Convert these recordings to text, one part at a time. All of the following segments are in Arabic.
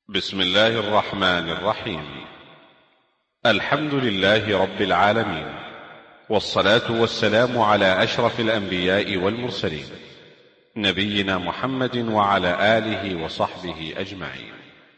بسم الله الرحمن الرحيم. الحمد لله رب العالمين، والصلاة والسلام على أشرف الأنبياء والمرسلين، نبينا محمد وعلى آله وصحبه أجمعين.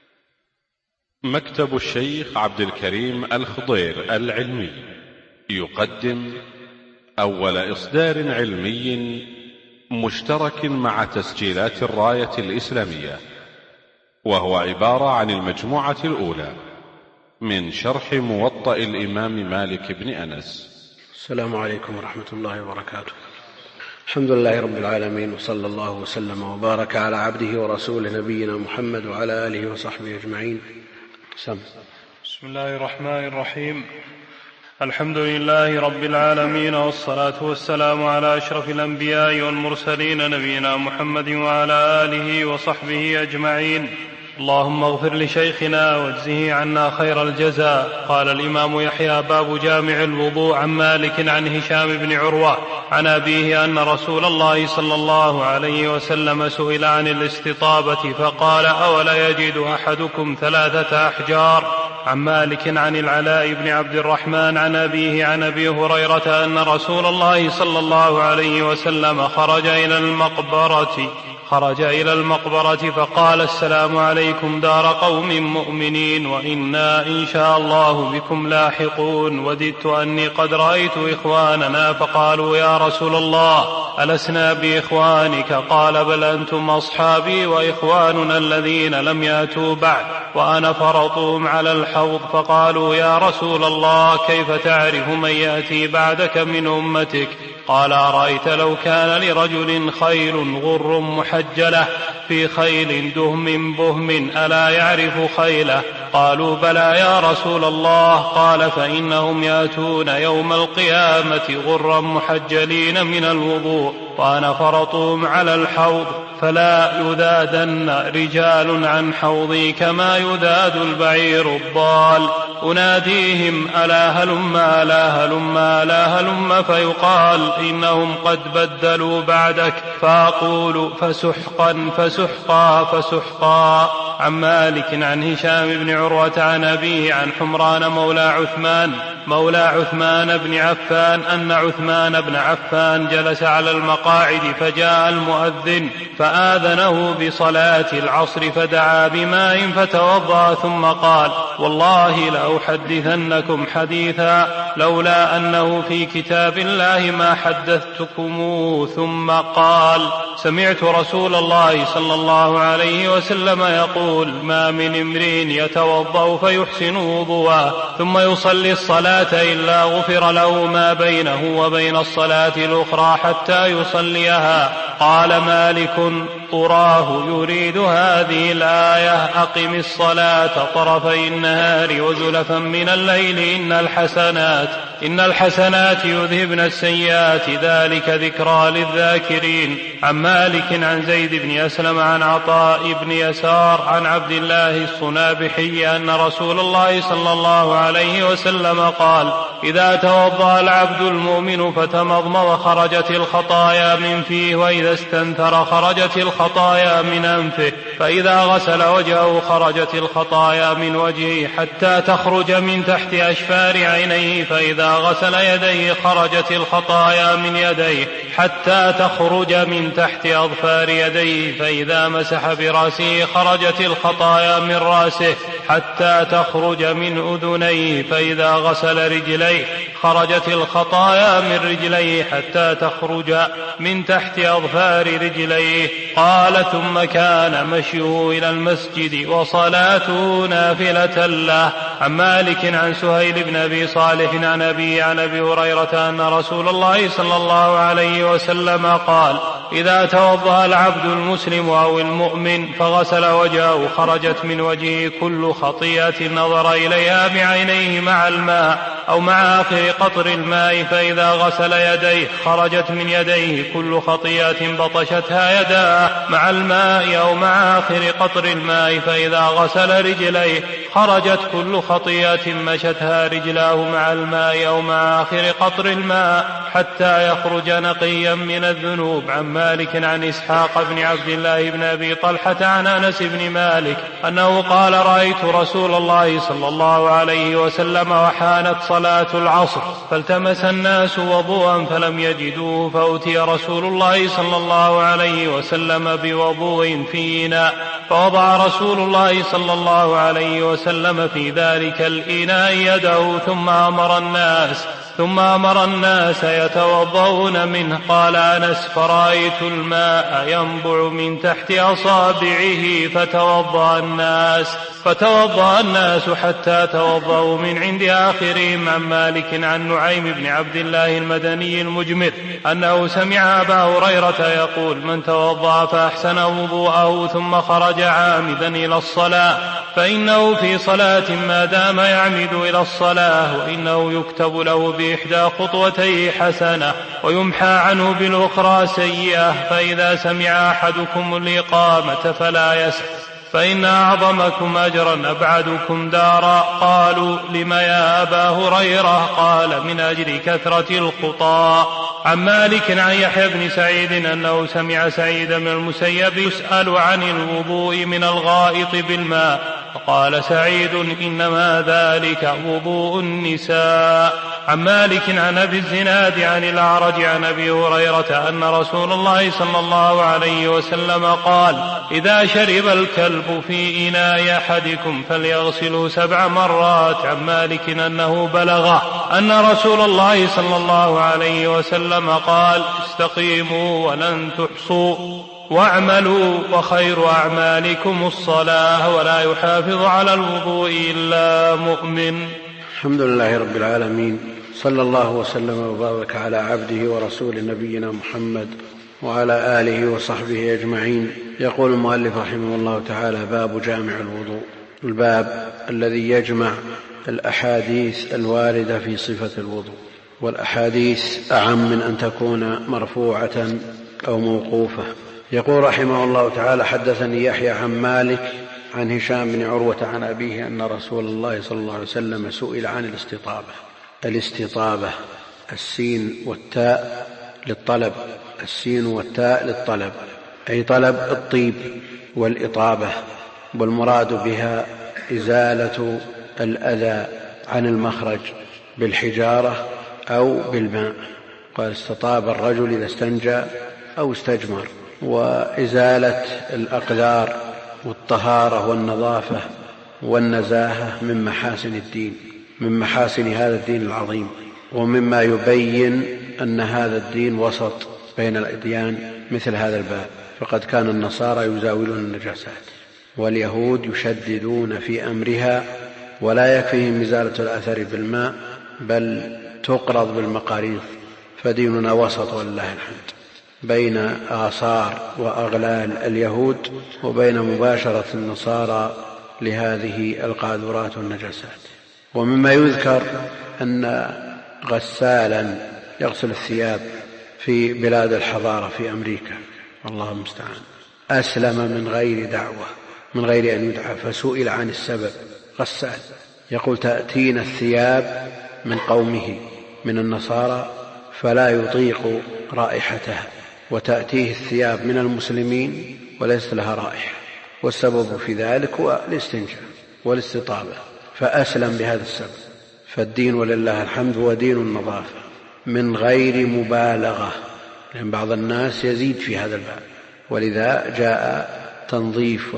مكتب الشيخ عبد الكريم الخضير العلمي يقدم أول إصدار علمي مشترك مع تسجيلات الراية الإسلامية، وهو عبارة عن المجموعة الأولى من شرح موطأ الإمام مالك بن أنس. السلام عليكم ورحمة الله وبركاته. الحمد لله رب العالمين، وصلى الله وسلم وبارك على عبده ورسوله نبينا محمد وعلى آله وصحبه أجمعين. بسم الله الرحمن الرحيم. الحمد لله رب العالمين، والصلاة والسلام على أشرف الأنبياء والمرسلين نبينا محمد وعلى آله وصحبه أجمعين. اللهم اغفر لشيخنا واجزه عنا خير الجزاء. قال الإمام يحيى: باب جامع الوضوء. عن مالك عن هشام بن عروة عن أبيه أن رسول الله صلى الله عليه وسلم سئل عن الاستطابة فقال: أولا يجد أحدكم 3 أحجار. عن مالك عن العلاء بن عبد الرحمن عن أبيه عن أبي هريرة أن رسول الله صلى الله عليه وسلم خرج إلى المقبرة فقال: السلام عليكم دار قوم مؤمنين، وإنا إن شاء الله بكم لاحقون. وددت أني قد رأيت إخواننا. فقالوا: يا رسول الله، ألسنا بإخوانك؟ قال: بل أنتم أصحابي وإخواننا الذين لم يأتوا بعد، وأنا فرطهم على الحوض. فقالوا: يا رسول الله، كيف تعرف من يأتي بعدك من أمتك؟ قال: أرأيت لو كان لرجل خيل غر محجلة في خيل دهم بهم ألا يعرف خيله؟ قالوا: بلى يا رسول الله. قال: فإنهم يأتون يوم القيامة غرا محجلين من الوضوء، وأنا فرطهم على الحوض، فلا يذادن رجال عن حوضي كما يذاد البعير الضال. أناديهم: ألا هلم ألا هلم ألا هلم، فيقال: إنهم قد بدلوا بعدك. فأقول: فسحقا فسحقا فسحقا. عن مالك عن هشام بن عروة عن أبيه عن حمران مولى عثمان بن عفان أن عثمان بن عفان جلس على المقاعد، فجاء المؤذن فآذنه بصلاة العصر، فدعا بماء فتوضأ، ثم قال: والله لأحدثنكم حديثا لولا أنه في كتاب الله ما حدثتكم. ثم قال: سمعت رسول الله صلى الله عليه وسلم يقول: ما من امرئ يتوضأ فيحسن وضوءه ثم يصلي الصلاة إلا غفر له ما بينه وبين الصلاة الأخرى حتى يصليها. قال مالك: أراه يريد هذه الآية: أقم الصلاة طرفي النهار وزلفا من الليل إن الحسنات يذهبن السيئات ذلك ذكرى للذاكرين. عن مالك عن زيد بن أسلم عن عطاء بن يسار عن عبد الله الصنابحي أن رسول الله صلى الله عليه وسلم قال: إذا توضأ العبد المؤمن فتمضمض خرجت الخطايا من فيه، وإذا استنثر خرجت الخطايا من أنفه، فإذا غسل وجهه خرجت الخطايا من وجهه حتى تخرج من تحت أشفار عينيه، فإذا غسل يديه خرجت الخطايا من يديه حتى تخرج من تحت أظفار يديه، فإذا مسح برأسه خرجت الخطايا من رأسه حتى تخرج من أذنيه، فإذا غسل رجليه خرجت الخطايا من رجليه حتى تخرج من تحت أظفار رجليه. قال: ثم كان مشيه إلى المسجد وصلاته نافلة له. عن مالك عن سهيل بن أبي صالح عن أبي هريرة أن رسول الله صلى الله عليه وسلم قال: إذا توضأ العبد المسلم أو المؤمن فغسل وجهه خرجت من وجهه كل خطيئة نظر إليها بعينيه مع الماء، أو مع آخر قطر الماء، فإذا غسل يديه خرجت من يديه كل خطيئة بطشتها يداه مع الماء، أو مع آخر قطر الماء، فإذا غسل رجليه خرجت كل خطيئة مشتها رجلاه مع الماء أو مع آخر قطر الماء حتى يخرج نقيا من الذنوب. عن مالك عن إسحاق بن عبد الله بن أبي طلحة عن أنس بن مالك أنه قال: رأيت رسول الله صلى الله عليه وسلم وحانت صلاة العصر فالتمس الناس وضوءا فلم يجدوه، فأتي رسول الله صلى الله عليه وسلم بوضوء في إناء، فوضع رسول الله صلى الله عليه وسلم في ذلك الإناء يده ثم أمر الناس يتوضؤون منه. قال أنس: فرأيت الماء ينبع من تحت أصابعه فتوضأ الناس حتى توضأوا من عند آخرهم. عن مالك عن نعيم بن عبد الله المدني المجمر أنه سمع أبا هريرة يقول: من توضأ فأحسن وضوءه ثم خرج عامدا إلى الصلاة فإنه في صلاة ما دام يعمد إلى الصلاة، وإنه يكتب له بإحدى خطوتيه حسنة ويمحى عنه بالأخرى سيئة. فإذا سمع أحدكم الإقامة فلا يسأل، فإن أعظمكم أجرا أبعدكم دارا. قالوا: لم يا أبا هريرة؟ قال: من أجل كثرة الخطى. عن مالك عن يحيى بن سعيد أنه سمع سعيد بن المسيب يسأل عن الوضوء من الغائط بالماء، فقال سعيد: إنما ذلك وضوء النساء. عن مالك عن أبي الزناد عن الأعرج عن أبي هريرة أن رسول الله صلى الله عليه وسلم قال: إذا شرب الكلب في إناء أحدكم فليغسله 7 مرات. عن مالك أنه بلغ أن رسول الله صلى الله عليه وسلم قال: استقيموا ولن تحصوا واعملوا وخير أعمالكم الصلاة، ولا يحافظ على الوضوء إلا مؤمن. الحمد لله رب العالمين، صلى الله وسلم وبارك على عبده ورسوله نبينا محمد وعلى آله وصحبه أجمعين. يقول المؤلف رحمه الله تعالى: باب جامع الوضوء، الباب الذي يجمع الأحاديث الواردة في صفة الوضوء، والأحاديث أعم من أن تكون مرفوعة أو موقوفة. يقول رحمه الله تعالى: حدثني يحيى عن مالك عن هشام بن عروة عن أبيه أن رسول الله صلى الله عليه وسلم سئل عن الاستطابة، السين والتاء للطلب، أي طلب الطيب والإطابة، والمراد بها إزالة الأذى عن المخرج بالحجارة أو بالماء. قال: استطاب الرجل إذا استنجى أو استجمر. وإزالة الأقذار والطهارة والنظافة والنزاهة من محاسن الدين، من محاسن هذا الدين العظيم، ومما يبين أن هذا الدين وسط بين الأديان مثل هذا الباب. فقد كان النصارى يزاولون النجاسات، واليهود يشددون في أمرها، ولا يكفيهم إزالة الأثر بالماء بل تقرض بالمقاريض. فديننا وسط ولله الحمد بين آثار وأغلال اليهود وبين مباشرة النصارى لهذه القاذورات والنجاسات. ومما يذكر أن غسالا يغسل الثياب في بلاد الحضارة في أمريكا، والله المستعان، أسلم من غير دعوة، من غير أن يدعى، فسئل عن السبب. غسال يقول: تأتينا الثياب من قومه من النصارى فلا يطيق رائحتها، وتأتيه الثياب من المسلمين وليس لها رائحة، والسبب في ذلك هو الاستنجاء والاستطابة، فأسلم بهذا السبب. فالدين ولله الحمد هو دين النظافة من غير مبالغة، لأن بعض الناس يزيد في هذا الباب، ولذا جاء تنظيف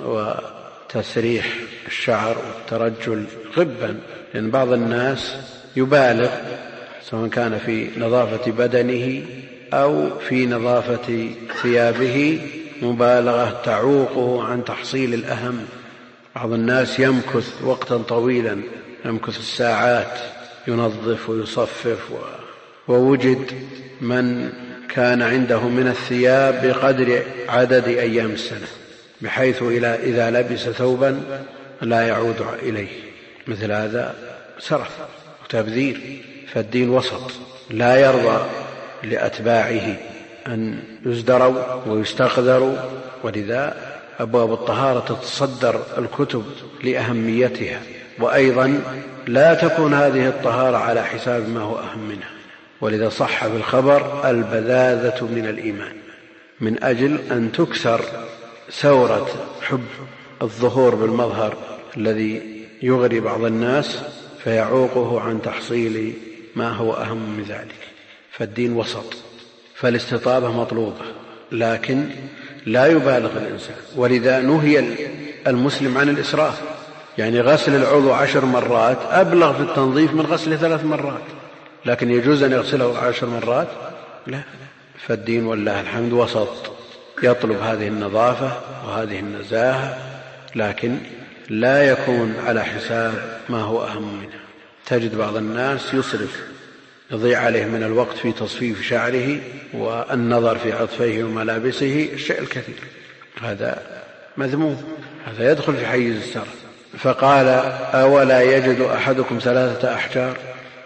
وتسريح الشعر والترجل غبا، لأن بعض الناس يبالغ سواء كان في نظافة بدنه أو في نظافة ثيابه مبالغة تعوقه عن تحصيل الأهم. بعض الناس يمكث وقتا طويلا، يمكث الساعات ينظف ويصفف، ووجد من كان عنده من الثياب بقدر عدد أيام السنة، بحيث إذا لبس ثوبا لا يعود إليه. مثل هذا سرف، وتبذير. فالدين وسط، لا يرضى لأتباعه أن يزدروا ويستقذروا، ولذا أبواب الطهارة تتصدر الكتب لأهميتها، وأيضا لا تكون هذه الطهارة على حساب ما هو أهم منها. ولذا صح في الخبر البذاذة من الإيمان، من أجل أن تكسر ثورة حب الظهور بالمظهر الذي يغري بعض الناس فيعوقه عن تحصيل ما هو أهم من ذلك. فالدين وسط، فالاستطابة مطلوبة لكن لا يبالغ الإنسان. ولذا نهي المسلم عن الإسراف، يعني غسل العضو 10 مرات أبلغ في التنظيف من غسله 3 مرات، لكن يجوز أن يغسله 10 مرات؟ لا. فالدين والله الحمد وسط، يطلب هذه النظافة وهذه النزاهة، لكن لا يكون على حساب ما هو أهم منها. تجد بعض الناس يصرف، يضيع عليه من الوقت في تصفيف شعره والنظر في عطفيه وملابسه الشيء الكثير، هذا مذموم، هذا يدخل في حيز السرف. فقال أولا يجد أحدكم 3 أحجار؟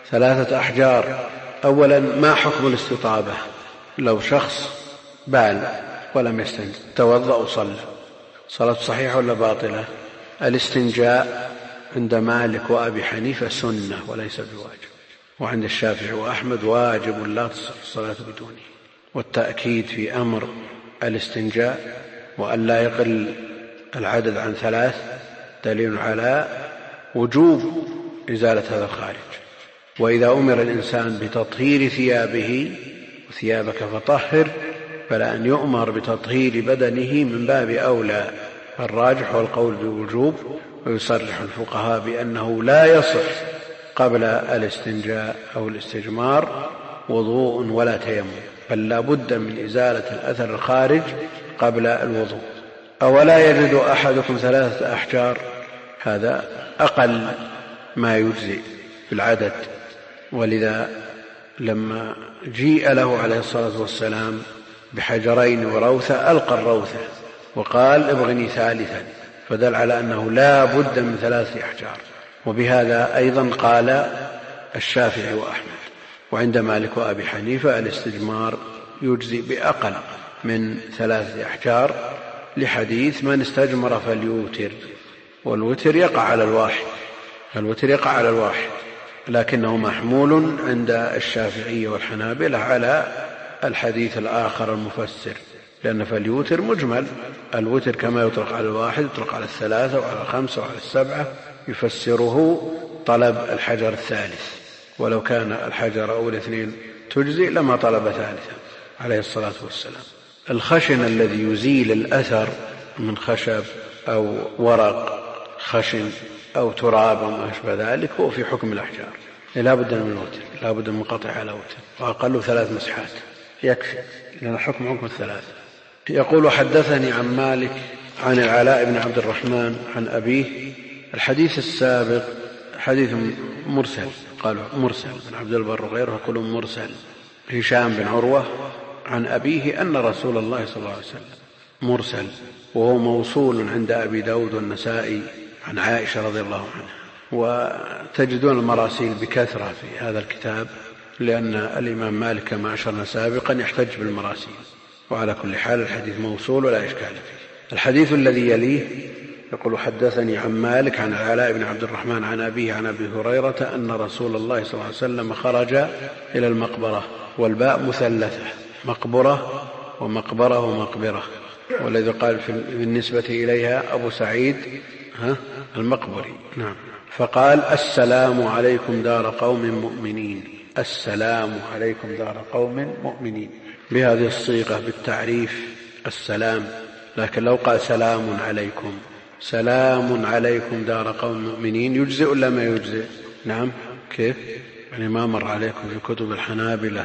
3 أحجار. أولا ما حكم الاستطابة؟ لو شخص بال ولم يستنج توضأ وصلى، صلاة صحيحة ولا باطلة؟ الاستنجاء عند مالك وأبي حنيفة سنة وليس بواجب، وعند الشافعي وأحمد واجب لا تصح الصلاة بدونه. والتأكيد في أمر الاستنجاء وأن لا يقل العدد عن 3 دليل على وجوب إزالة هذا الخارج. وإذا أمر الإنسان بتطهير ثيابه، وثيابك فطهر، فلا أن يؤمر بتطهير بدنه من باب أولى. الراجح والقول بوجوب، ويصرح الفقهاء بأنه لا يصح قبل الاستنجاء أو الاستجمار وضوء ولا تيمم، بل لا بد من إزالة الأثر الخارج قبل الوضوء. أولا يجد أحدكم 3 أحجار؟ هذا أقل ما يجزي بالعدد. ولذا لما جيء له عليه الصلاة والسلام بحجرين وروثة ألقى الروثة وقال ابغني ثالثا، فدل على أنه لا بد من 3 أحجار. وبهذا أيضا قال الشافعي وأحمد. وعند مالك وأبي حنيفة الاستجمار يجزي بأقل من 3 أحجار، لحديث من استجمر فليوتر، والوتر يقع على الواحد، الوتر يقع على الواحد، لكنه محمول عند الشافعي والحنابلة على الحديث الآخر المفسر، لأن فليوتر مجمل، الوتر كما يطلق على الواحد يطلق على 3 وعلى 5 وعلى 7، يفسره طلب الحجر الثالث، ولو كان الحجر أو 2 تجزي لما طلب ثالثا عليه الصلاة والسلام. الخشن الذي يزيل الأثر من خشب أو ورق خشن أو تراب أو ما أشبه ذلك هو في حكم الأحجار، لا بد من الوتر، لا بد من قطع على وتر، وأقل 3 مسحات يكفي، لأن الحكم حكم 3. يقول حدثني عن مالك عن العلاء بن عبد الرحمن عن أبيه. الحديث السابق حديث مرسل، قالوا مرسل بن عبد البر وغيره يقولون مرسل. هشام بن عروة عن أبيه أن رسول الله صلى الله عليه وسلم مرسل، وهو موصول عند أبي داود والنسائي عن عائشة رضي الله عنها. وتجدون المراسيل بكثرة في هذا الكتاب، لأن الإمام مالك كما أشرنا سابقا يحتج بالمراسيل. وعلى كل حال الحديث موصول ولا إشكال فيه. الحديث الذي يليه يقول حدثني عن مالك عن العلاء بن عبد الرحمن عن أبيه عن أبي هريرة أن رسول الله صلى الله عليه وسلم خرج إلى المقبرة، والباء مثلثة، مقبرة ومقبرة ومقبرة، والذي قال بالنسبة إليها أبو سعيد المقبري. نعم. فقال السلام عليكم دار قوم مؤمنين، السلام عليكم دار قوم مؤمنين، بهذه الصيغة بالتعريف السلام. لكن لو قال سلام عليكم، سلام عليكم دار قوم مؤمنين، يجزئ ولا ما يجزئ؟ نعم. كيف يعني؟ ما مر عليكم في كتب الحنابلة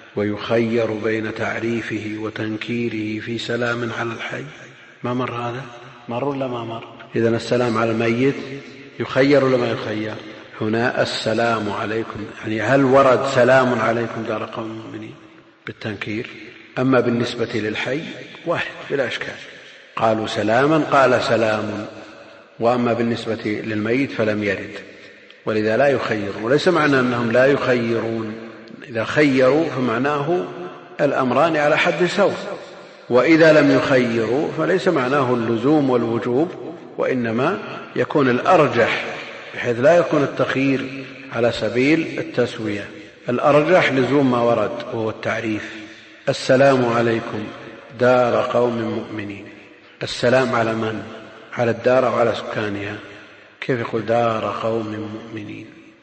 ويخير بين تعريفه وتنكيره في سلام على الحي؟ ما مر هذا؟ مر ولا ما مر؟ إذن السلام على الميت يخير ولا ما يخير؟ هنا السلام عليكم، يعني هل ورد سلام عليكم دار قوم مؤمنين بالتنكير؟ أما بالنسبة للحي واحد بلا إشكال، قالوا سلاما قال سلام، وأما بالنسبة للميت فلم يرد. ولذا لا يخيرون. وليس معنى أنهم لا يخيرون، إذا خيروا فمعناه الأمران على حد سواء، وإذا لم يخيروا فليس معناه اللزوم والوجوب، وإنما يكون الأرجح، بحيث لا يكون التخيير على سبيل التسوية. الأرجح لزوم ما ورد وهو التعريف. السلام عليكم دار قوم مؤمنين. السلام على من؟ على الدار وعلى سكانها. كيف يقول دار قوم مؤمنين؟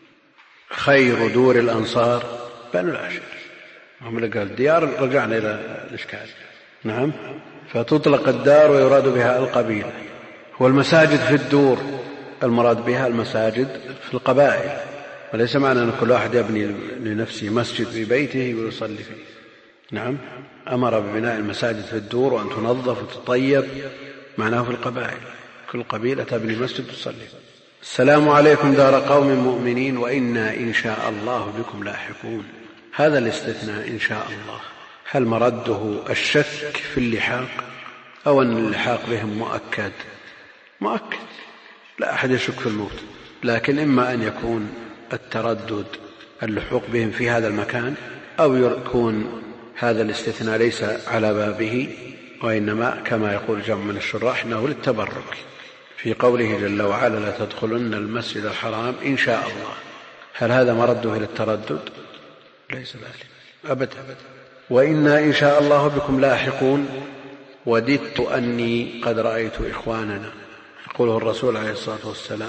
خير دور الأنصار بنو العشر. هم اللي قال ديار، رجعنا إلى الإشكال. نعم، فتطلق الدار ويراد بها القبيلة. والمساجد في الدور المراد بها المساجد في القبائل، وليس معنى أن كل واحد يبني لنفسه مسجد في بيته ويصلي فيه. نعم، أمر ببناء المساجد في الدور وأن تنظف وتطيب، معناه في القبائل، كل قبيلة تبني مسجد تصلي. السلام عليكم دار قوم مؤمنين وإنا إن شاء الله بكم لاحقون. هذا الاستثناء إن شاء الله هل مرده الشك في اللحاق أو أن اللحاق بهم مؤكد؟ مؤكد، لا أحد يشك في الموت، لكن إما أن يكون التردد اللحوق بهم في هذا المكان، أو يكون هذا الاستثناء ليس على بابه، وإنما كما يقول جمع من الشراح أنه للتبرك في قوله جل وعلا لا تدخلن المسجد الحرام إن شاء الله. هل هذا مرده إلى التردد؟ ليس ذلك أبدا. وإنا إن شاء الله بكم لاحقون وددت أني قد رأيت إخواننا. يقوله الرسول عليه الصلاة والسلام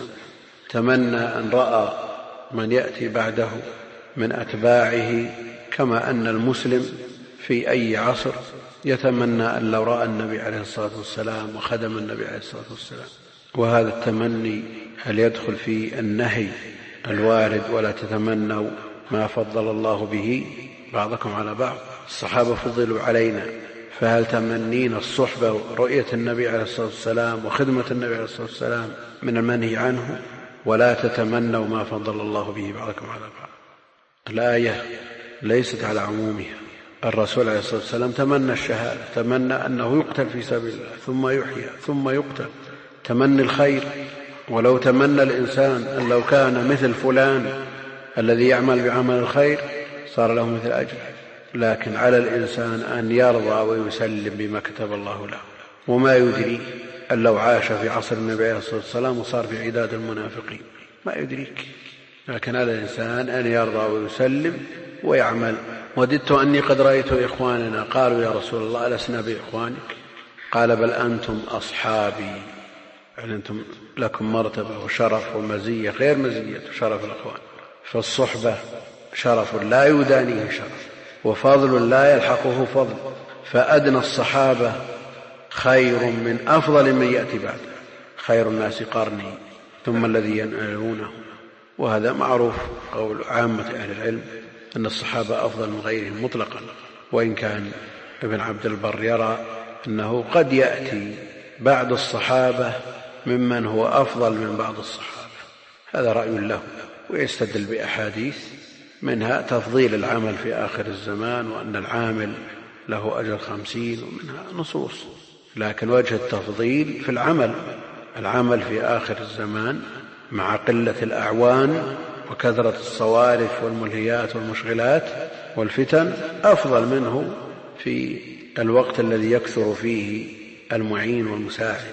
تمنى أن رأى من يأتي بعده من أتباعه، كما أن المسلم في أي عصر يتمنى أن لو رأى النبي عليه الصلاة والسلام وخدم النبي عليه الصلاة والسلام. وهذا التمني هل يدخل في النهي الوارد ولا تتمنوا ما فضل الله به بعضكم على بعض؟ الصحابة فضلوا علينا، فهل تمنين الصحبة ورؤية النبي عليه الصلاة والسلام وخدمة النبي عليه الصلاة والسلام من المنهي عنه؟ ولا تتمنوا ما فضل الله به بعضكم على بعض. الآية ليست على عمومها. الرسول عليه الصلاة والسلام تمنى الشهادة، تمنى أنه يقتل في سبيل الله ثم يحيى ثم يقتل، تمني الخير. ولو تمنى الإنسان أن لو كان مثل فلان الذي يعمل بعمل الخير صار له مثل أجر، لكن على الإنسان أن يرضى ويسلم بما كتب الله له. وما يدري أن لو عاش في عصر النبي عليه الصلاة والسلام وصار في عداد المنافقين، ما يدريك، لكن على الإنسان أن يرضى ويسلم ويعمل. وددت أني قد رأيت إخواننا. قالوا يا رسول الله ألسنا بإخوانك؟ قال بل أنتم أصحابي، يعني أنتم لكم مرتبة وشرف ومزية غير مزية شرف الأخوان. فالصحبة شرف لا يدانيه شرف، وفضل لا يلحقه فضل، فأدنى الصحابة خير من أفضل من يأتي بعد. خير الناس قرني ثم الذي ينالونه. وهذا معروف قول عامة أهل العلم أن الصحابة أفضل من غيرهم مطلقا، وإن كان ابن عبد البر يرى أنه قد يأتي بعد الصحابة ممن هو أفضل من بعض الصحابة. هذا رأي له، ويستدل بأحاديث منها تفضيل العمل في آخر الزمان وأن العامل له أجر 50، ومنها نصوص. لكن وجه التفضيل في العمل في آخر الزمان مع قلة الأعوان وكثرة الصوارف والملهيات والمشغلات والفتن أفضل منه في الوقت الذي يكثر فيه المعين والمساعد.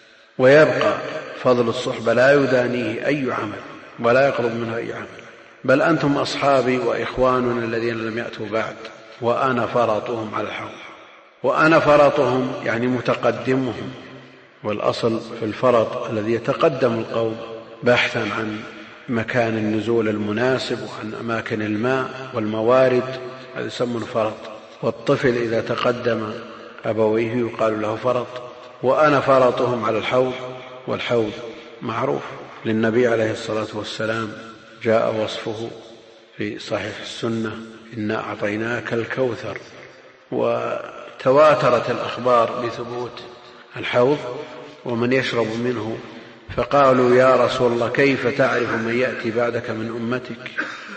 ويبقى فضل الصحبة لا يدانيه أي عمل ولا يقرب منه أي عمل. بل أنتم أصحابي وإخواننا الذين لم يأتوا بعد وأنا فرطهم على الحوض. وأنا فرطهم يعني متقدمهم، والأصل في الفرط الذي يتقدم القوم بحثا عن مكان النزول المناسب وعن أماكن الماء والموارد، هذا يسمى فرط. والطفل إذا تقدم أبويه يقال له فرط. وأنا فرطهم على الحوض، والحوض معروف للنبي عليه الصلاة والسلام، جاء وصفه في صحيح السنة إنا أعطيناك الكوثر. وتواترت الأخبار بثبوت الحوض ومن يشرب منه. فقالوا يا رسول الله كيف تعرف من يأتي بعدك من أمتك؟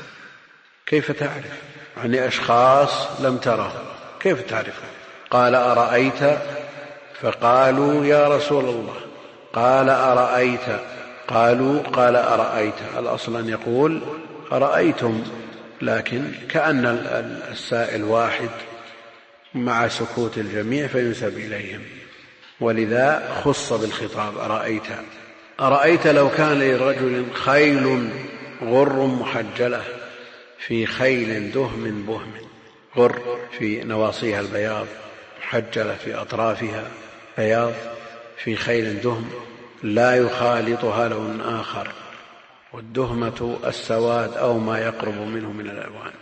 كيف تعرف؟ يعني أشخاص لم تره كيف تعرف؟ قال أرأيت؟ فقالوا يا رسول الله. قال أرأيت؟ قال أرأيت، الأصل أن يقول أرأيتم، لكن كأن السائل واحد مع سكوت الجميع فينسب إليهم، ولذا خص بالخطاب أرأيت لو كان لرجل خيل غر محجلة في خيل دهم بهم، غر في نواصيها البياض، محجلة في أطرافها بياض، في خيل دهم لا يخالطها لون آخر، والدهمة السواد أو ما يقرب منه من الألوان،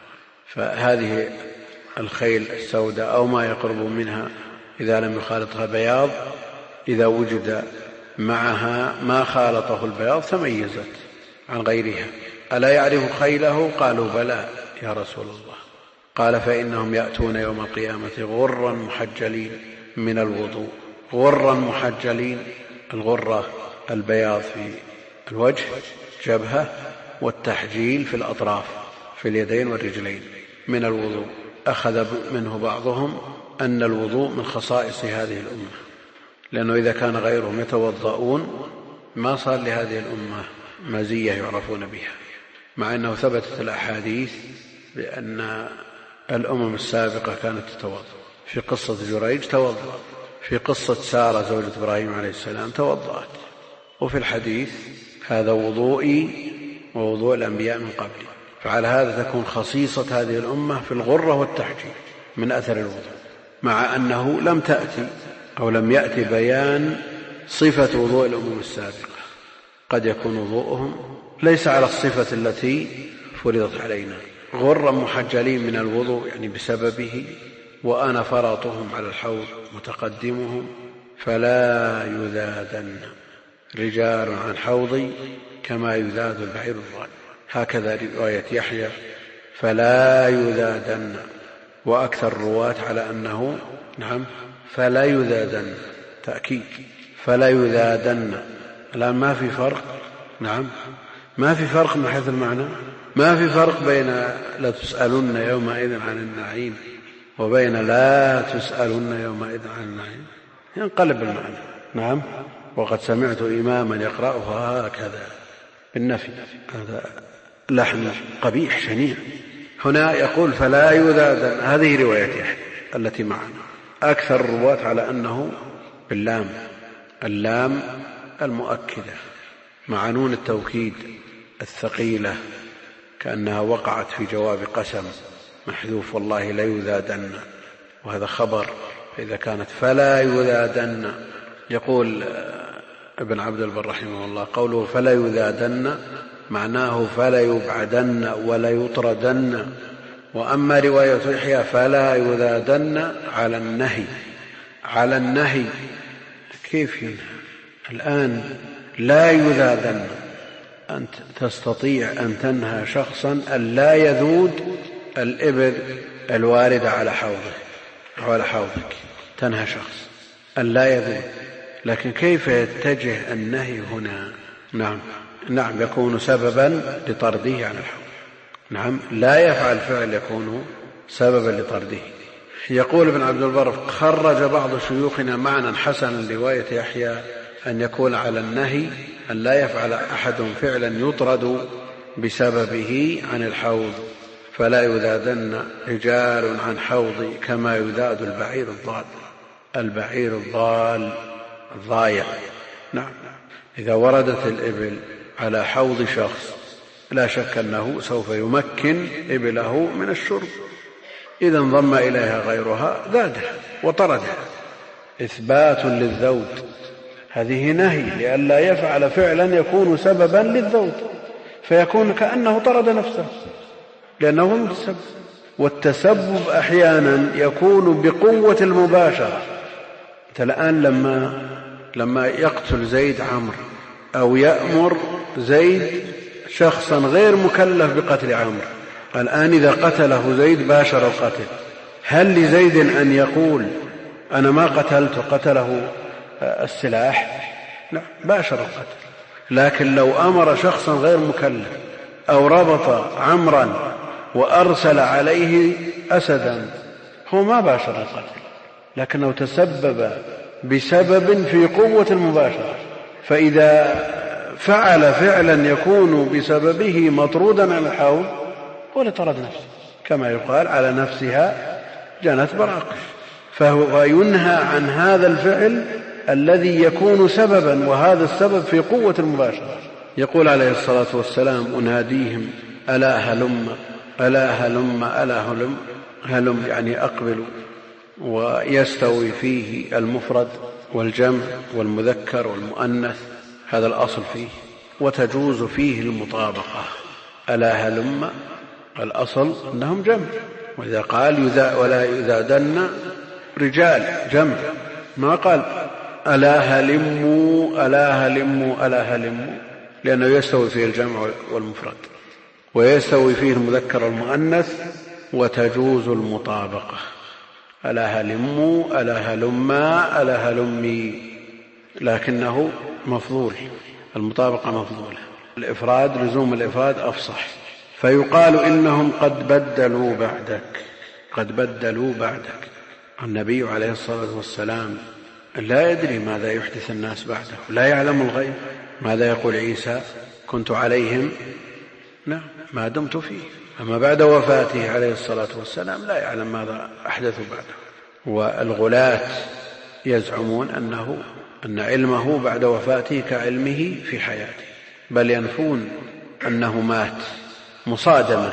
فهذه الخيل السوداء أو ما يقرب منها إذا لم يخالطها بياض، إذا وجد معها ما خالطه البياض تميزت عن غيرها. ألا يعرف خيله؟ قالوا بلى يا رسول الله. قال فإنهم يأتون يوم القيامة غرا محجلين من الوضوء، غرا محجلين، الغرة البياض في الوجه جبهة، والتحجيل في الأطراف في اليدين والرجلين من الوضوء. أخذ منه بعضهم أن الوضوء من خصائص هذه الأمة، لأنه إذا كان غيرهم يتوضؤون ما صار لهذه الأمة مزية يعرفون بها، مع أنه ثبتت الأحاديث بأن الأمم السابقة كانت تتوضأ. في قصة جريج توضأ، في قصة سارة زوجة إبراهيم عليه السلام توضأت، وفي الحديث هذا وضوئي ووضوء الأنبياء من قبلي. فعلى هذا تكون خصيصة هذه الأمة في الغرة والتحجيل من أثر الوضوء، مع أنه لم تأتي أو لم يأتي بيان صفة وضوء الأمم السابقة، قد يكون وضوءهم ليس على الصفة التي فرضت علينا. غرا محجلين من الوضوء يعني بسببه، وأنا فرطهم على الحوض متقدمهم، فلا يذادن رجال عن حوضي كما يذاد البعير الضال. هكذا رواية يحيى فلا يذادن، وأكثر الرواة على أنه نعم فلا يذادن تأكيد، فلا يذادن. الآن ما في فرق، نعم ما في فرق من حيث المعنى، ما في فرق بين لا تسألن يومئذ عن النعيم وبين لا تسألن يومئذ عن النعيم، ينقلب المعنى. نعم وقد سمعت إماما يقرأها هكذا بالنفي، هذا لحن قبيح شنيع. هنا يقول فلا يذادن، هذه رواية يحيى التي معنا. أكثر الرواة على أنه باللام، اللام المؤكدة مع نون التوكيد الثقيلة كأنها وقعت في جواب قسم محذوف، والله لا يذادن، وهذا خبر، فإذا كانت فلا يذادن. يقول ابن عبد البر رحمه الله قوله فلا يذادن معناه فلا يبعدن ولا يطردن. وأما رواية يحيى فلا يذادن على النهي، على النهي كيف ينهى الآن؟ لا يذادن، أنت تستطيع أن تنهى شخصا أن لا يذود الإبل الواردة على حوضه أو على حوضك، تنهى شخص أن لا يذود، لكن كيف يتجه النهي هنا؟ نعم يكون سببا لطرده عن الحوض، نعم لا يفعل فعل يكون سببا لطرده. يقول ابن عبد البر خرج بعض شيوخنا معنى حسنا رواية يحيى أن يكون على النهي أن لا يفعل أحد فعلا يطرد بسببه عن الحوض، فلا يذادن رجال عن حوضي كما يذاد البعير الضال، البعير الضال الضايع. نعم إذا وردت الإبل على حوض شخص لا شك أنه سوف يمكن إبله من الشرب، إذا انضم إليها غيرها ذادها وطردها، إثبات للذود. هذه نهي لئلا يفعل فعلا يكون سببا للذود، فيكون كأنه طرد نفسه لأنه هو المتسبب. والتسبب أحيانا يكون بقوة المباشرة. أنت الآن لما يقتل زيد عمرو أو يأمر زيد شخصا غير مكلف بقتل عمرو، الآن إذا قتله زيد باشر القتل، هل لزيد أن يقول أنا ما قتلت قتله السلاح؟ لا، باشر القتل. لكن لو أمر شخصا غير مكلف أو ربط عمرا وأرسل عليه أسدا، هو ما باشر القتل، لكنه تسبب بسبب في قوة المباشرة. فإذا فعل فعلا يكون بسببه مطرودا عن الحوض ولا طرد نفسه، كما يقال على نفسها جنت براقش. فهو ينهى عن هذا الفعل الذي يكون سببا، وهذا السبب في قوة المباشرة. يقول عليه الصلاة والسلام: أناديهم ألا هلم ألا هلم ألا هلم. هلم يعني أقبلوا. ويستوي فيه المفرد والجمع والمذكر والمؤنث، هذا الأصل فيه. وتجوز فيه المطابقة. ألا هلم الأصل أنهم جمع، وإذا قال ولا يذادن رجال جمع، ما قال ألا هلموا ألا هلموا ألا هلموا، لأنه يستوي فيه الجمع والمفرد، ويستوي فيه المذكر والمؤنث، وتجوز المطابقة. ألا هلموا ألا هلما ألا هلمي، لكنه مفضول، المطابقة مفضولة. الإفراد لزوم الإفراد أفصح. فيقال إنهم قد بدلوا بعدك، قد بدلوا بعدك. النبي عليه الصلاة والسلام لا يدري ماذا يحدث الناس بعده، لا يعلم الغيب. ماذا يقول عيسى؟ كنت عليهم نعم ما دمت فيه. أما بعد وفاته عليه الصلاة والسلام لا يعلم ماذا أحدث بعده. والغلاة يزعمون أن علمه بعد وفاته كعلمه في حياته، بل ينفون أنه مات مصادمة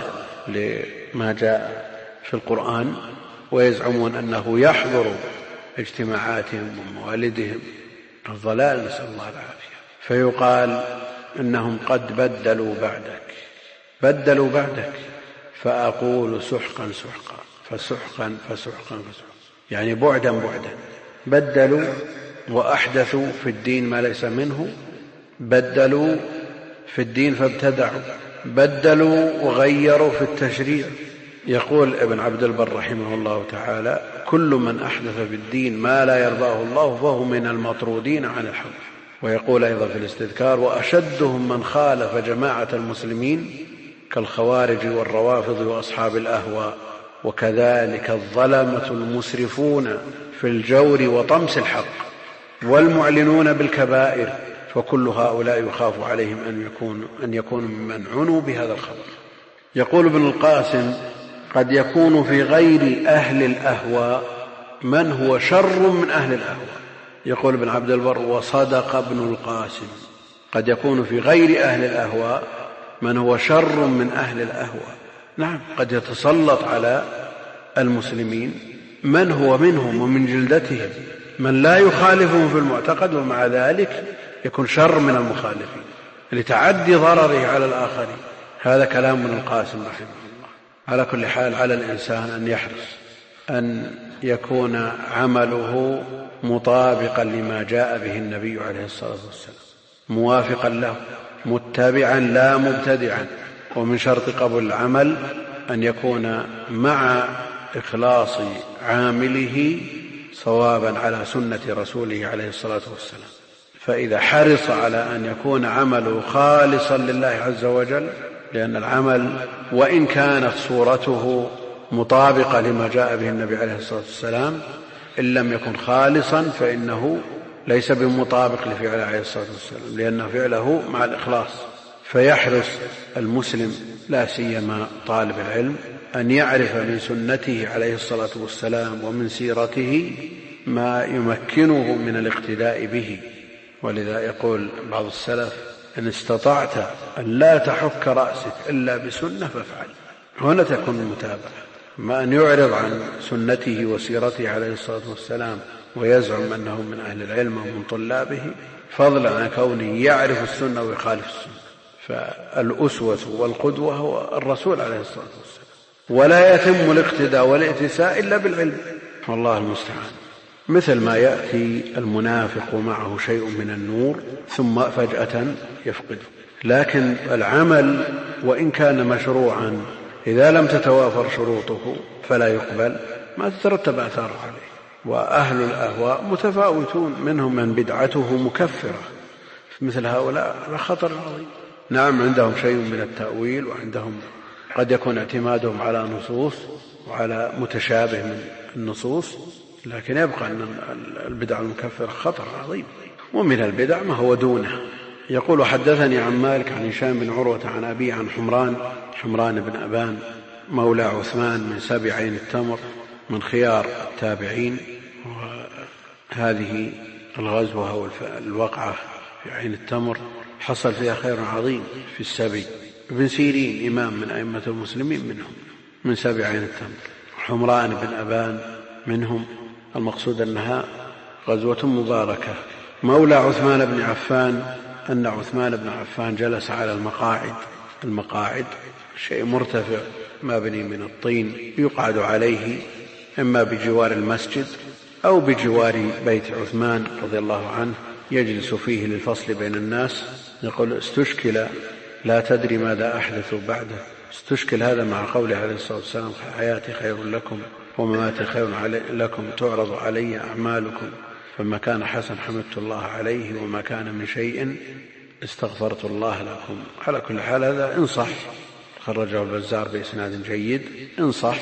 لما جاء في القرآن، ويزعمون أنه يحضر اجتماعاتهم وموالدهم. الضلال، نسأل الله العافية. فيقال إنهم قد بدلوا بعدك، بدلوا بعدك. فأقول سحقا سحقا فسحقا فسحقا فسحقا، يعني بعدا بعدا. بدلوا وأحدثوا في الدين ما ليس منه، بدلوا في الدين فابتدعوا، بدلوا وغيروا في التشريع. يقول ابن عبد البر رحمه الله تعالى: كل من أحدث في الدين ما لا يرضاه الله فهو من المطرودين عن الحق. ويقول أيضا في الاستذكار: وأشدهم من خالف جماعة المسلمين كالخوارج والروافض وأصحاب الأهواء، وكذلك الظلمة المسرفون في الجور وطمس الحق والمعلنون بالكبائر، فكل هؤلاء يخاف عليهم أن يكونوا ممن عنوا بهذا الخبر. يقول ابن القاسم: قد يكون في غير أهل الأهواء من هو شر من أهل الأهواء. يقول ابن عبد البر: وصدق ابن القاسم. قد يكون في غير أهل الأهواء من هو شر من أهل الأهواء. نعم، قد يتسلط على المسلمين من هو منهم ومن جلدتهم، من لا يخالفهم في المعتقد، ومع ذلك يكون شر من المخالفين لتعدي ضرره على الآخرين. هذا كلام ابن القاسم رحمه الله. على كل حال، على الإنسان أن يحرص أن يكون عمله مطابقا لما جاء به النبي عليه الصلاة والسلام، موافقا له، متبعا لا مبتدعا. ومن شرط قبول العمل أن يكون مع إخلاص عامله صوابا على سنة رسوله عليه الصلاة والسلام. فإذا حرص على أن يكون عمله خالصا لله عز وجل، لأن العمل وإن كانت صورته مطابقة لما جاء به النبي عليه الصلاة والسلام، إن لم يكن خالصا فإنه ليس بمطابق لفعله عليه الصلاة والسلام، لأن فعله مع الإخلاص. فيحرص المسلم لا سيما طالب العلم أن يعرف من سنته عليه الصلاة والسلام ومن سيرته ما يمكنه من الاقتداء به. ولذا يقول بعض السلف: إن استطعت أن لا تحك رأسك إلا بسنة فافعل. هنا تكون المتابعة. ما أن يعرض عن سنته وسيرته عليه الصلاة والسلام ويزعم أنه من أهل العلم ومن طلابه، فضلا عن كونه يعرف السنة ويخالف السنة. فالأسوة والقدوة هو الرسول عليه الصلاة والسلام، ولا يتم الاقتداء والائتساء إلا بالعلم، والله المستعان. مثل ما يأتي المنافق ومعه شيء من النور ثم فجأة يفقده. لكن العمل وإن كان مشروعا إذا لم تتوافر شروطه فلا يقبل، ما تترتب آثاره عليه. وأهل الأهواء متفاوتون، منهم من بدعته مكفرة، مثل هؤلاء خطر عظيم. نعم، عندهم شيء من التأويل، وعندهم قد يكون اعتمادهم على نصوص وعلى متشابه من النصوص، لكن يبقى أن البدع المكفرة خطر عظيم. ومن البدع ما هو دونه، يقول حدثني عن مالك عن هشام بن عروة عن أبي عن حمران بن أبان مولى عثمان من سبع عين التمر من خيار التابعين. وهذه الغزوة أو الوقعة في عين التمر حصل فيها خير عظيم في السبي. ابن سيرين إمام من أئمة المسلمين منهم من سبع عين التمر. حمران بن أبان منهم. المقصود أنها غزوة مباركة. مولى عثمان بن عفان أن عثمان بن عفان جلس على المقاعد شيء مرتفع مبني من الطين يقعد عليه إما بجوار المسجد أو بجوار بيت عثمان رضي الله عنه يجلس فيه للفصل بين الناس. يقول استشكل لا تدري ماذا أحدث بعده. استشكل هذا مع قوله عليه الصلاة والسلام حياتي خير لكم ومماتي خير لكم تعرض علي أعمالكم فما كان حسن حمدت الله عليه وما كان من شيء استغفرت الله لكم. على كل حال هذا إن صح خرجه البزار بإسناد جيد إن صح،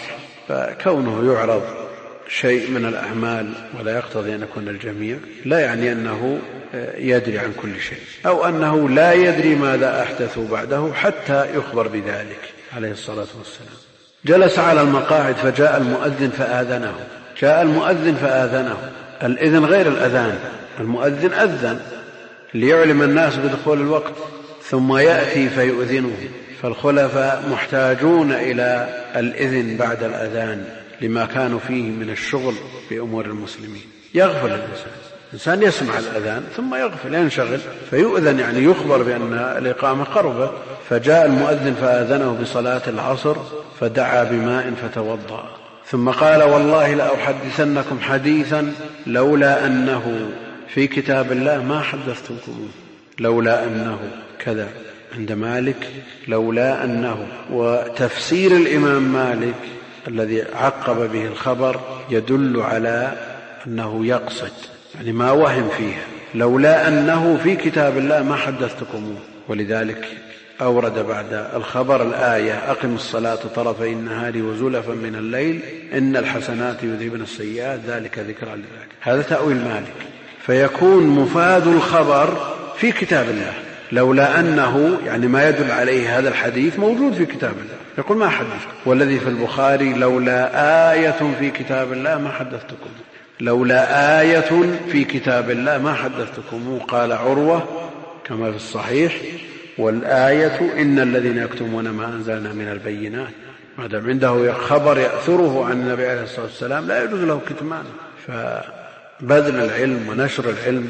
فكونه يعرض شيء من الأعمال ولا يقتضي أن يكون الجميع لا يعني أنه يدري عن كل شيء أو أنه لا يدري ماذا أحدثوا بعده حتى يخبر بذلك عليه الصلاة والسلام. جلس على المقاعد فجاء المؤذن فآذنه. جاء المؤذن فآذنه. الإذن غير الأذان. المؤذن أذن ليعلم الناس بدخول الوقت ثم يأتي فيؤذنه. فالخلفاء محتاجون إلى الإذن بعد الأذان لما كانوا فيه من الشغل في أمور المسلمين. يغفل الإنسان يسمع الأذان ثم يغفل ينشغل فيؤذن يعني يخبر بأن الإقامة قربت. فجاء المؤذن فآذنه بصلاة العصر فدعا بماء فتوضأ ثم قال والله لأحدثنكم حديثا لولا أنه في كتاب الله ما حدثتكم. لولا أنه كذا عند مالك لولا أنه. وتفسير الإمام مالك الذي عقب به الخبر يدل على أنه يقصد يعني ما وهم فيها. لولا أنه في كتاب الله ما حدثتكم. ولذلك أورد بعد الخبر الآية أقم الصلاة طرفي النهار وزلفا من الليل إن الحسنات يذهبن السيئات ذلك ذكرى للذاكرين. هذا تأويل مالك. فيكون مفاد الخبر في كتاب الله. لولا أنه يعني ما يدل عليه هذا الحديث موجود في كتاب الله. يقول ما حدثكم. والذي في البخاري لولا آية في كتاب الله ما حدثتكم. لولا آية في كتاب الله ما حدثتكم. قال عروة كما في الصحيح والآية إن الذين يكتمون ما أنزلنا من البينات. ما دام عنده خبر يأثره عن النبي عليه الصلاة والسلام لا يجوز له كتمان. فبذل العلم ونشر العلم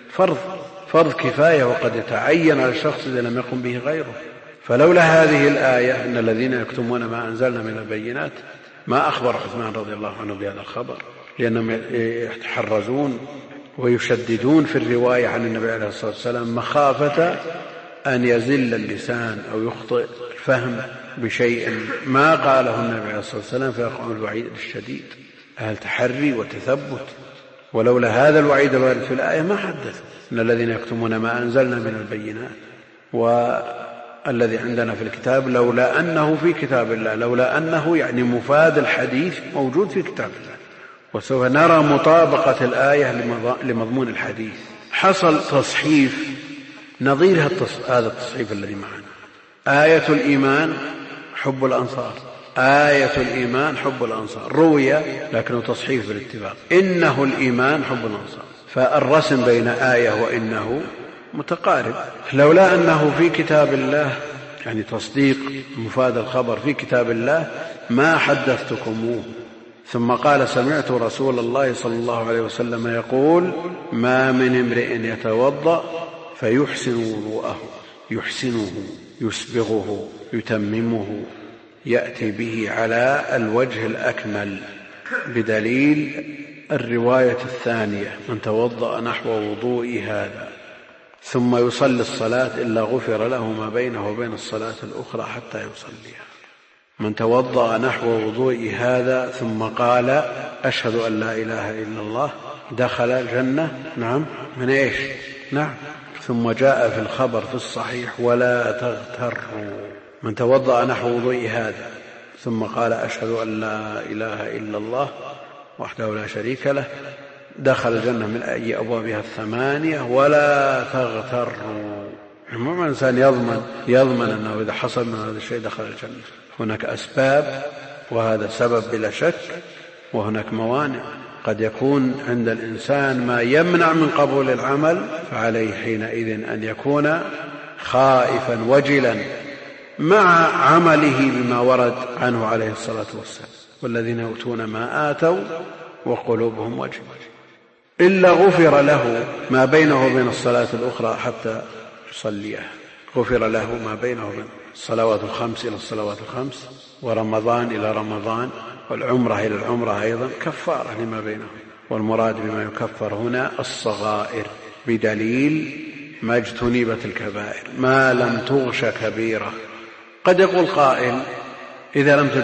فرض كفاية وقد يتعين على الشخص إذا لم يقم به غيره. فلولا هذه الآية إن الذين يكتمون ما أنزلنا من البينات ما أخبر عثمان رضي الله عنه بهذا الخبر لأنهم يتحرزون ويشددون في الرواية عن النبي عليه الصلاة والسلام مخافة أن يزل اللسان أو يخطئ الفهم بشيء ما قاله النبي عليه الصلاة والسلام فيقع الوعيد الشديد. أهل تحري وتثبت. ولولا هذا الوعيد الوارد في الآية ما حدثوا إن الذين يكتمون ما أنزلنا من البينات. والذي عندنا في الكتاب لولا أنه في كتاب الله. لولا أنه يعني مفاد الحديث موجود في كتاب الله وسوف نرى مطابقة الآية لمضمون الحديث. حصل تصحيف نظير هذا التصحيف الذي معنا. آية الإيمان حب الأنصار. آية الإيمان حب الأنصار روي لكنه تصحيف بالاتفاق. إنه الإيمان حب الأنصار. فالرسم بين آية وإنه متقارب. لولا أنه في كتاب الله يعني تصديق مفاد الخبر في كتاب الله ما حدثتكموه. ثم قال سمعت رسول الله صلى الله عليه وسلم يقول ما من امرئ يتوضأ فيحسن وضوءه يحسنه يسبغه يتممه يأتي به على الوجه الأكمل بدليل الرواية الثانية من توضأ نحو وضوء هذا ثم يصلي الصلاة إلا غفر له ما بينه وبين الصلاة الأخرى حتى يصليها. من توضأ نحو وضوء هذا ثم قال أشهد أن لا إله إلا الله دخل الجنة. نعم من إيش؟ نعم. ثم جاء في الخبر في الصحيح ولا تغتروا. من توضأ نحو وضوء هذا ثم قال أشهد أن لا إله إلا الله وحده لا شريك له دخل الجنة من أي أبوابها الثمانية ولا تغتروا. المهم الإنسان يضمن أنه إذا حصل من هذا الشيء دخل الجنة. هناك أسباب وهذا سبب بلا شك، وهناك موانع. قد يكون عند الإنسان ما يمنع من قبول العمل، فعليه حينئذ أن يكون خائفا وجلا مع عمله بما ورد عنه عليه الصلاة والسلام: والذين يؤتون ما آتوا وقلوبهم وجل. إلا غفر له ما بينه وبين الصلاة الأخرى حتى يصليها. غفر له ما بينه وبين الصلوات الخمس إلى الصلوات الخمس، ورمضان إلى رمضان، والعمرة إلى العمرة أيضا كفارة لما بينه. والمراد بما يكفر هنا الصغائر، بدليل ما اجتنبت الكبائر ما لم تغش كبيرة. قد يقول قائل: إذا لم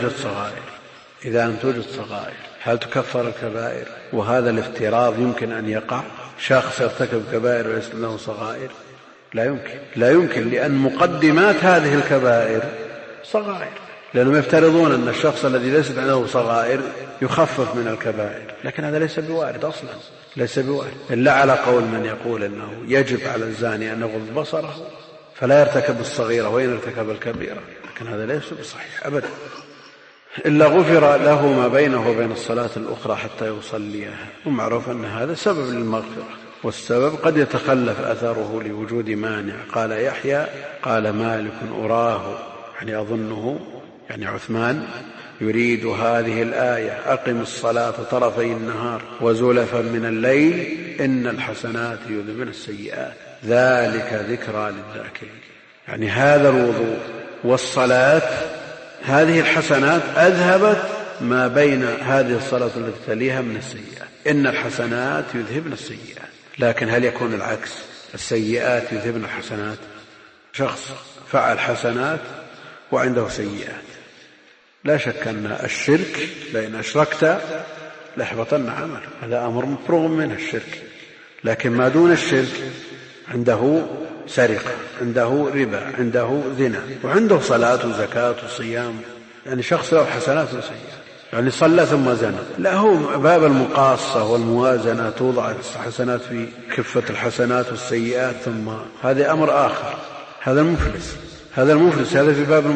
توجد صغائر هل تكفر الكبائر؟ وهذا الافتراض يمكن أن يقع. شخص يرتكب كبائر وليس له صغائر؟ لا يمكن، لأن مقدمات هذه الكبائر صغائر، لأنهم يفترضون أن الشخص الذي ليست عنده صغائر يخفف من الكبائر، لكن هذا ليس بوارد أصلا، ليس بوارد إلا على قول من يقول أنه يجب على الزاني أن يغض بصره فلا يرتكب الصغيرة وإن ارتكب الكبيرة، لكن هذا ليس بصحيح أبدا. إلا غفر له ما بينه وبين الصلاة الأخرى حتى يصليها. ومعروف أن هذا سبب للمغفرة، والسبب قد يتخلف أثره لوجود مانع. قال يحيى: قال مالك: أراه، يعني أظنه، يعني عثمان، يريد هذه الآية: أقم الصلاة طرفي النهار وزلفا من الليل إن الحسنات يذهبن السيئات ذلك ذكرى للذاكرين. يعني هذا الوضوء والصلاة، هذه الحسنات أذهبت ما بين هذه الصلاة التي تليها من السيئات. إن الحسنات يذهبن السيئات. لكن هل يكون العكس؟ السيئات يذهبن الحسنات؟ شخص فعل حسنات وعنده سيئات، لا شك أن الشرك لئن أشركت ليحبطن عمله، هذا أمر مفروغ منه الشرك. لكن ما دون الشرك عنده سرقة، عنده ربا، عنده زنا، وعنده صلاة وزكاة وصيام. يعني شخص له حسنات وسيئات، يعني صلى ثم زنى. لا، هو باب المقاصة والموازنة، توضع الحسنات في كفة الحسنات والسيئات، ثم هذا أمر آخر. هذا المفلس هذا في باب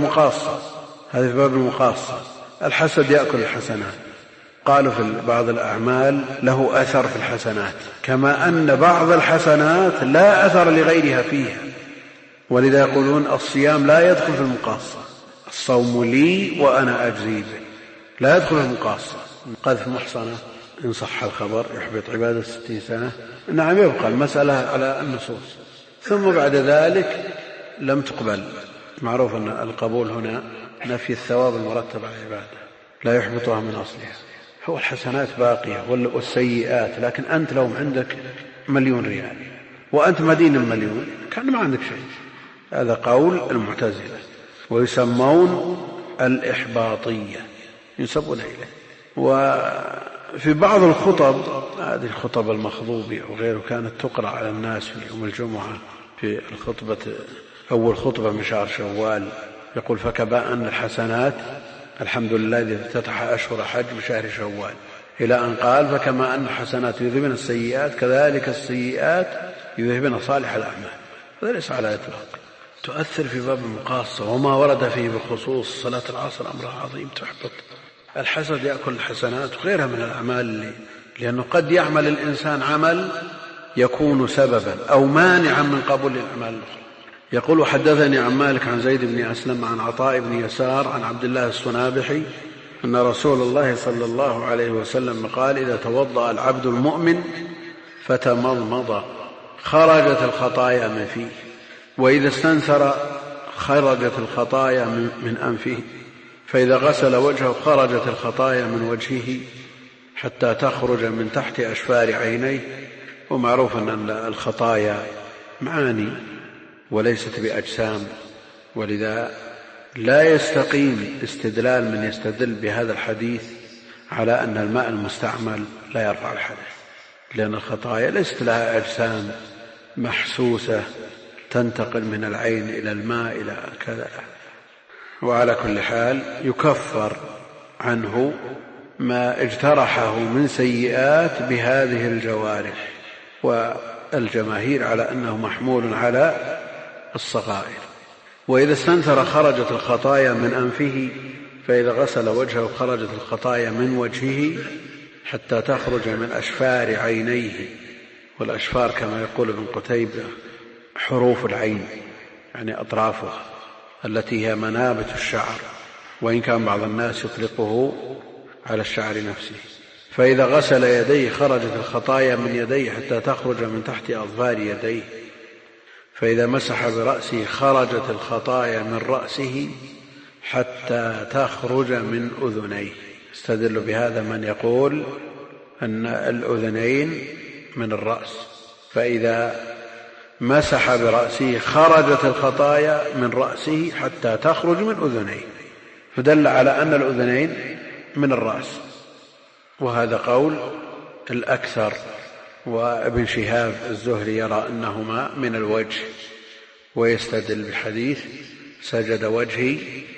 المقاصة. الحسد يأكل الحسنات. قالوا في بعض الأعمال له أثر في الحسنات، كما أن بعض الحسنات لا أثر لغيرها فيها. ولذا يقولون الصيام لا يدخل في المقاصة، الصوم لي وأنا أجزي به، لا يدخل في المقاصة. قذف محصنة إن صح الخبر يحبط عبادة 60 سنة. نعم، يبقى المسألة على النصوص. ثم بعد ذلك لم تقبل. معروف أن القبول هنا نفي الثواب المرتب على العبادة، لا يحبطها من أصلها. هو الحسنات باقية والسيئات، لكن أنت لو عندك 1,000,000 ريال وأنت مدين 1,000,000 كان ما عندك شيء. هذا قول المعتزلة، ويسمون الإحباطية، ينسبون إليه. وفي بعض الخطب، هذه الخطب المخضوبة وغيره، كانت تقرأ على الناس في يوم الجمعة في الخطبة، أول خطبة من شهر شوال، يقول: فكما أن الحسنات، الحمد لله الذي افتتح أشهر حج بشهر شوال، إلى أن قال: فكما أن الحسنات يذهبن السيئات كذلك السيئات يذهبن صالح الأعمال. هذا ليس على إطلاق، تؤثر في باب المقاصة. وما ورد فيه بخصوص صلاة العصر أمر عظيم، تحبط. الحسد يأكل الحسنات وغيرها من الأعمال، لأنه قد يعمل الإنسان عمل يكون سببا أو مانعا من قبول الأعمال الأخرى. يقول: حدثني عن مالك عن زيد بن أسلم عن عطاء بن يسار عن عبد الله الصنابحي أن رسول الله صلى الله عليه وسلم قال: إذا توضأ العبد المؤمن فتمضمض خرجت الخطايا من فيه، وإذا استنثر خرجت الخطايا من أنفه، فإذا غسل وجهه خرجت الخطايا من وجهه حتى تخرج من تحت أشفار عينيه. ومعروف أن الخطايا معاني وليست بأجسام، ولذا لا يستقيم استدلال من يستدل بهذا الحديث على أن الماء المستعمل لا يرفع الحدث، لأن الخطايا ليست لها أجسام محسوسة تنتقل من العين إلى الماء إلى كذا. وعلى كل حال يكفر عنه ما اجترحه من سيئات بهذه الجوارح، والجماهير على أنه محمول على الصغائر. وإذا استنثر خرجت الخطايا من أنفه، فإذا غسل وجهه خرجت الخطايا من وجهه حتى تخرج من أشفار عينيه. والأشفار كما يقول ابن قتيبة حروف العين، يعني أطرافها التي هي منابت الشعر، وإن كان بعض الناس يطلقه على الشعر نفسه. فإذا غسل يديه خرجت الخطايا من يديه حتى تخرج من تحت أظفار يديه. فإذا مسح برأسه خرجت الخطايا من رأسه حتى تخرج من أذنيه. استدل بهذا من يقول أن الأذنين من الرأس، فإذا مسح برأسه خرجت الخطايا من رأسه حتى تخرج من أذنيه، فدل على أن الأذنين من الرأس، وهذا قول الأكثر. وابن شهاب الزهري يرى أنهما من الوجه، ويستدل بحديث سجد وجهي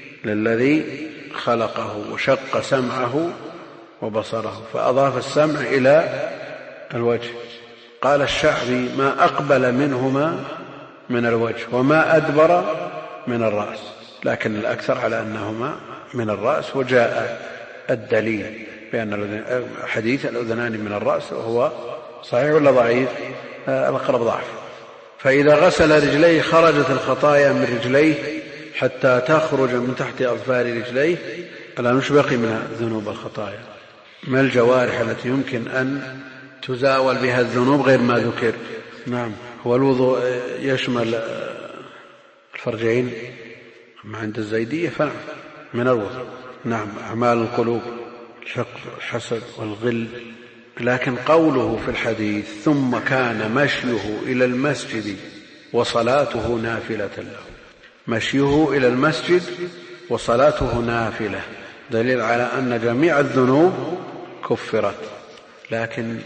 للذي خلقه وشق سمعه وبصره، فأضاف السمع إلى الوجه. قال الشعبي ما أقبل منهما من الوجه وما أدبر من الرأس، لكن الأكثر على أنهما من الرأس. وجاء الدليل بأن حديث الأذنان من الرأس وهو صحيح ولا ضعيف؟ الأقرب ضعف. فإذا غسل رجليه خرجت الخطايا من رجليه حتى تخرج من تحت أظفار رجليه. الآن مش بقي من ذنوب الخطايا؟ ما الجوارح التي يمكن أن تزاول بها الذنوب غير ما ذكر؟ نعم، هو الوضوء يشمل الفرجين، أما عند الزيدية فنعم من الوضوء. نعم، أعمال القلوب، الحسد والغل. لكن قوله في الحديث ثم كان مشيه إلى المسجد وصلاته نافلة له، مشيه إلى المسجد وصلاته نافلة، دليل على أن جميع الذنوب كفرت. لكن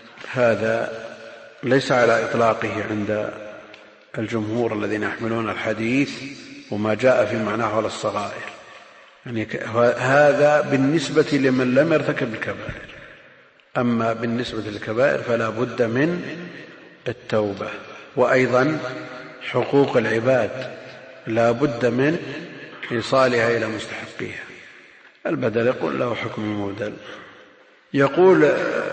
هذا ليس على إطلاقه عند الجمهور الذين يحملون الحديث وما جاء في معناه على الصغائر، يعني هذا بالنسبة لمن لم يرتكب الكبائر. أما بالنسبة للكبائر فلا بد من التوبة. وأيضا حقوق العباد لا بد من إيصالها إلى مستحقيها. البدل يقول له حكم المبدل. يقول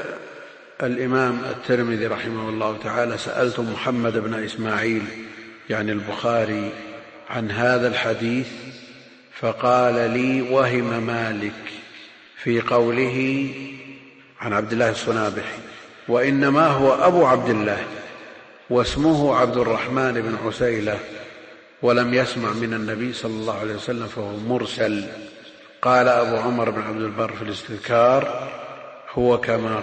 الإمام الترمذي رحمه الله تعالى سألت محمد بن إسماعيل يعني البخاري عن هذا الحديث فقال لي وهم مالك في قوله عن عبد الله الصنابحي وإنما هو أبو عبد الله واسمه عبد الرحمن بن عسيلة ولم يسمع من النبي صلى الله عليه وسلم فهو مرسل. قال أبو عمر بن عبد البر في الاستذكار هو كما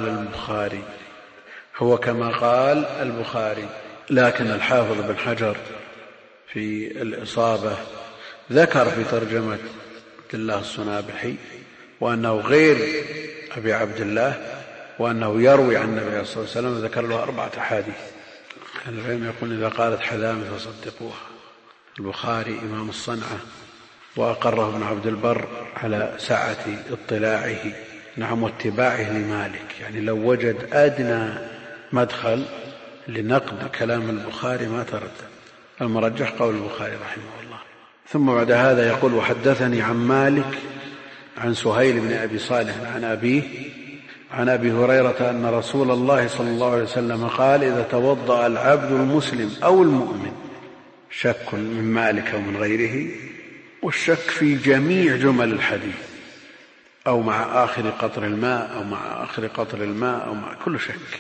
قال البخاري. لكن الحافظ بن حجر في الإصابة ذكر في ترجمة عبد الله الصنابحي وأنه غير أبي عبد الله وأنه يروي عن النبي صلى الله عليه وسلم، ذكر له 4 أحاديث. العلم يقول إذا قالت حذامة فصدقوها. البخاري إمام الصنعة وأقره ابن عبد البر على سعة اطلاعه نعم واتباعه لمالك، يعني لو وجد أدنى مدخل لنقد كلام البخاري ما تردد. المرجح قول البخاري رحمه الله. ثم بعد هذا يقول وحدثني عن مالك عن سهيل بن أبي صالح عن أبيه عن أبي هريرة أن رسول الله صلى الله عليه وسلم قال إذا توضأ العبد المسلم أو المؤمن، شك من مالك أو من غيره، والشك في جميع جمل الحديث أو مع آخر قطر الماء أو مع آخر قطر الماء أو مع كل شك.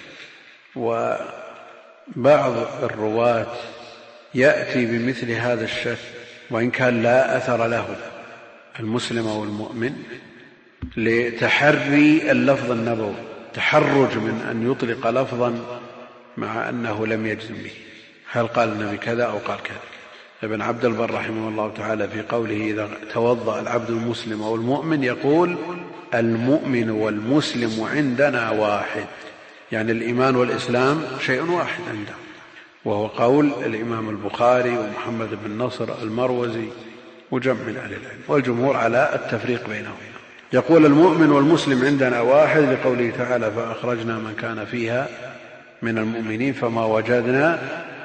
وبعض الرواة يأتي بمثل هذا الشك وإن كان لا أثر له المسلم أو المؤمن لتحري اللفظ النبوي، تحرج من أن يطلق لفظا مع أنه لم يجزم به، هل قال النبي كذا أو قال كذا. ابن عبد البر رحمه الله تعالى في قوله إذا توضأ العبد المسلم أو المؤمن يقول المؤمن والمسلم عندنا واحد، يعني الإيمان والإسلام شيء واحد عنده، وهو قول الإمام البخاري ومحمد بن نصر المروزي وجمع من أهل العلم، والجمهور على التفريق بينهم. يقول المؤمن والمسلم عندنا واحد لقوله تعالى فأخرجنا من كان فيها من المؤمنين فما وجدنا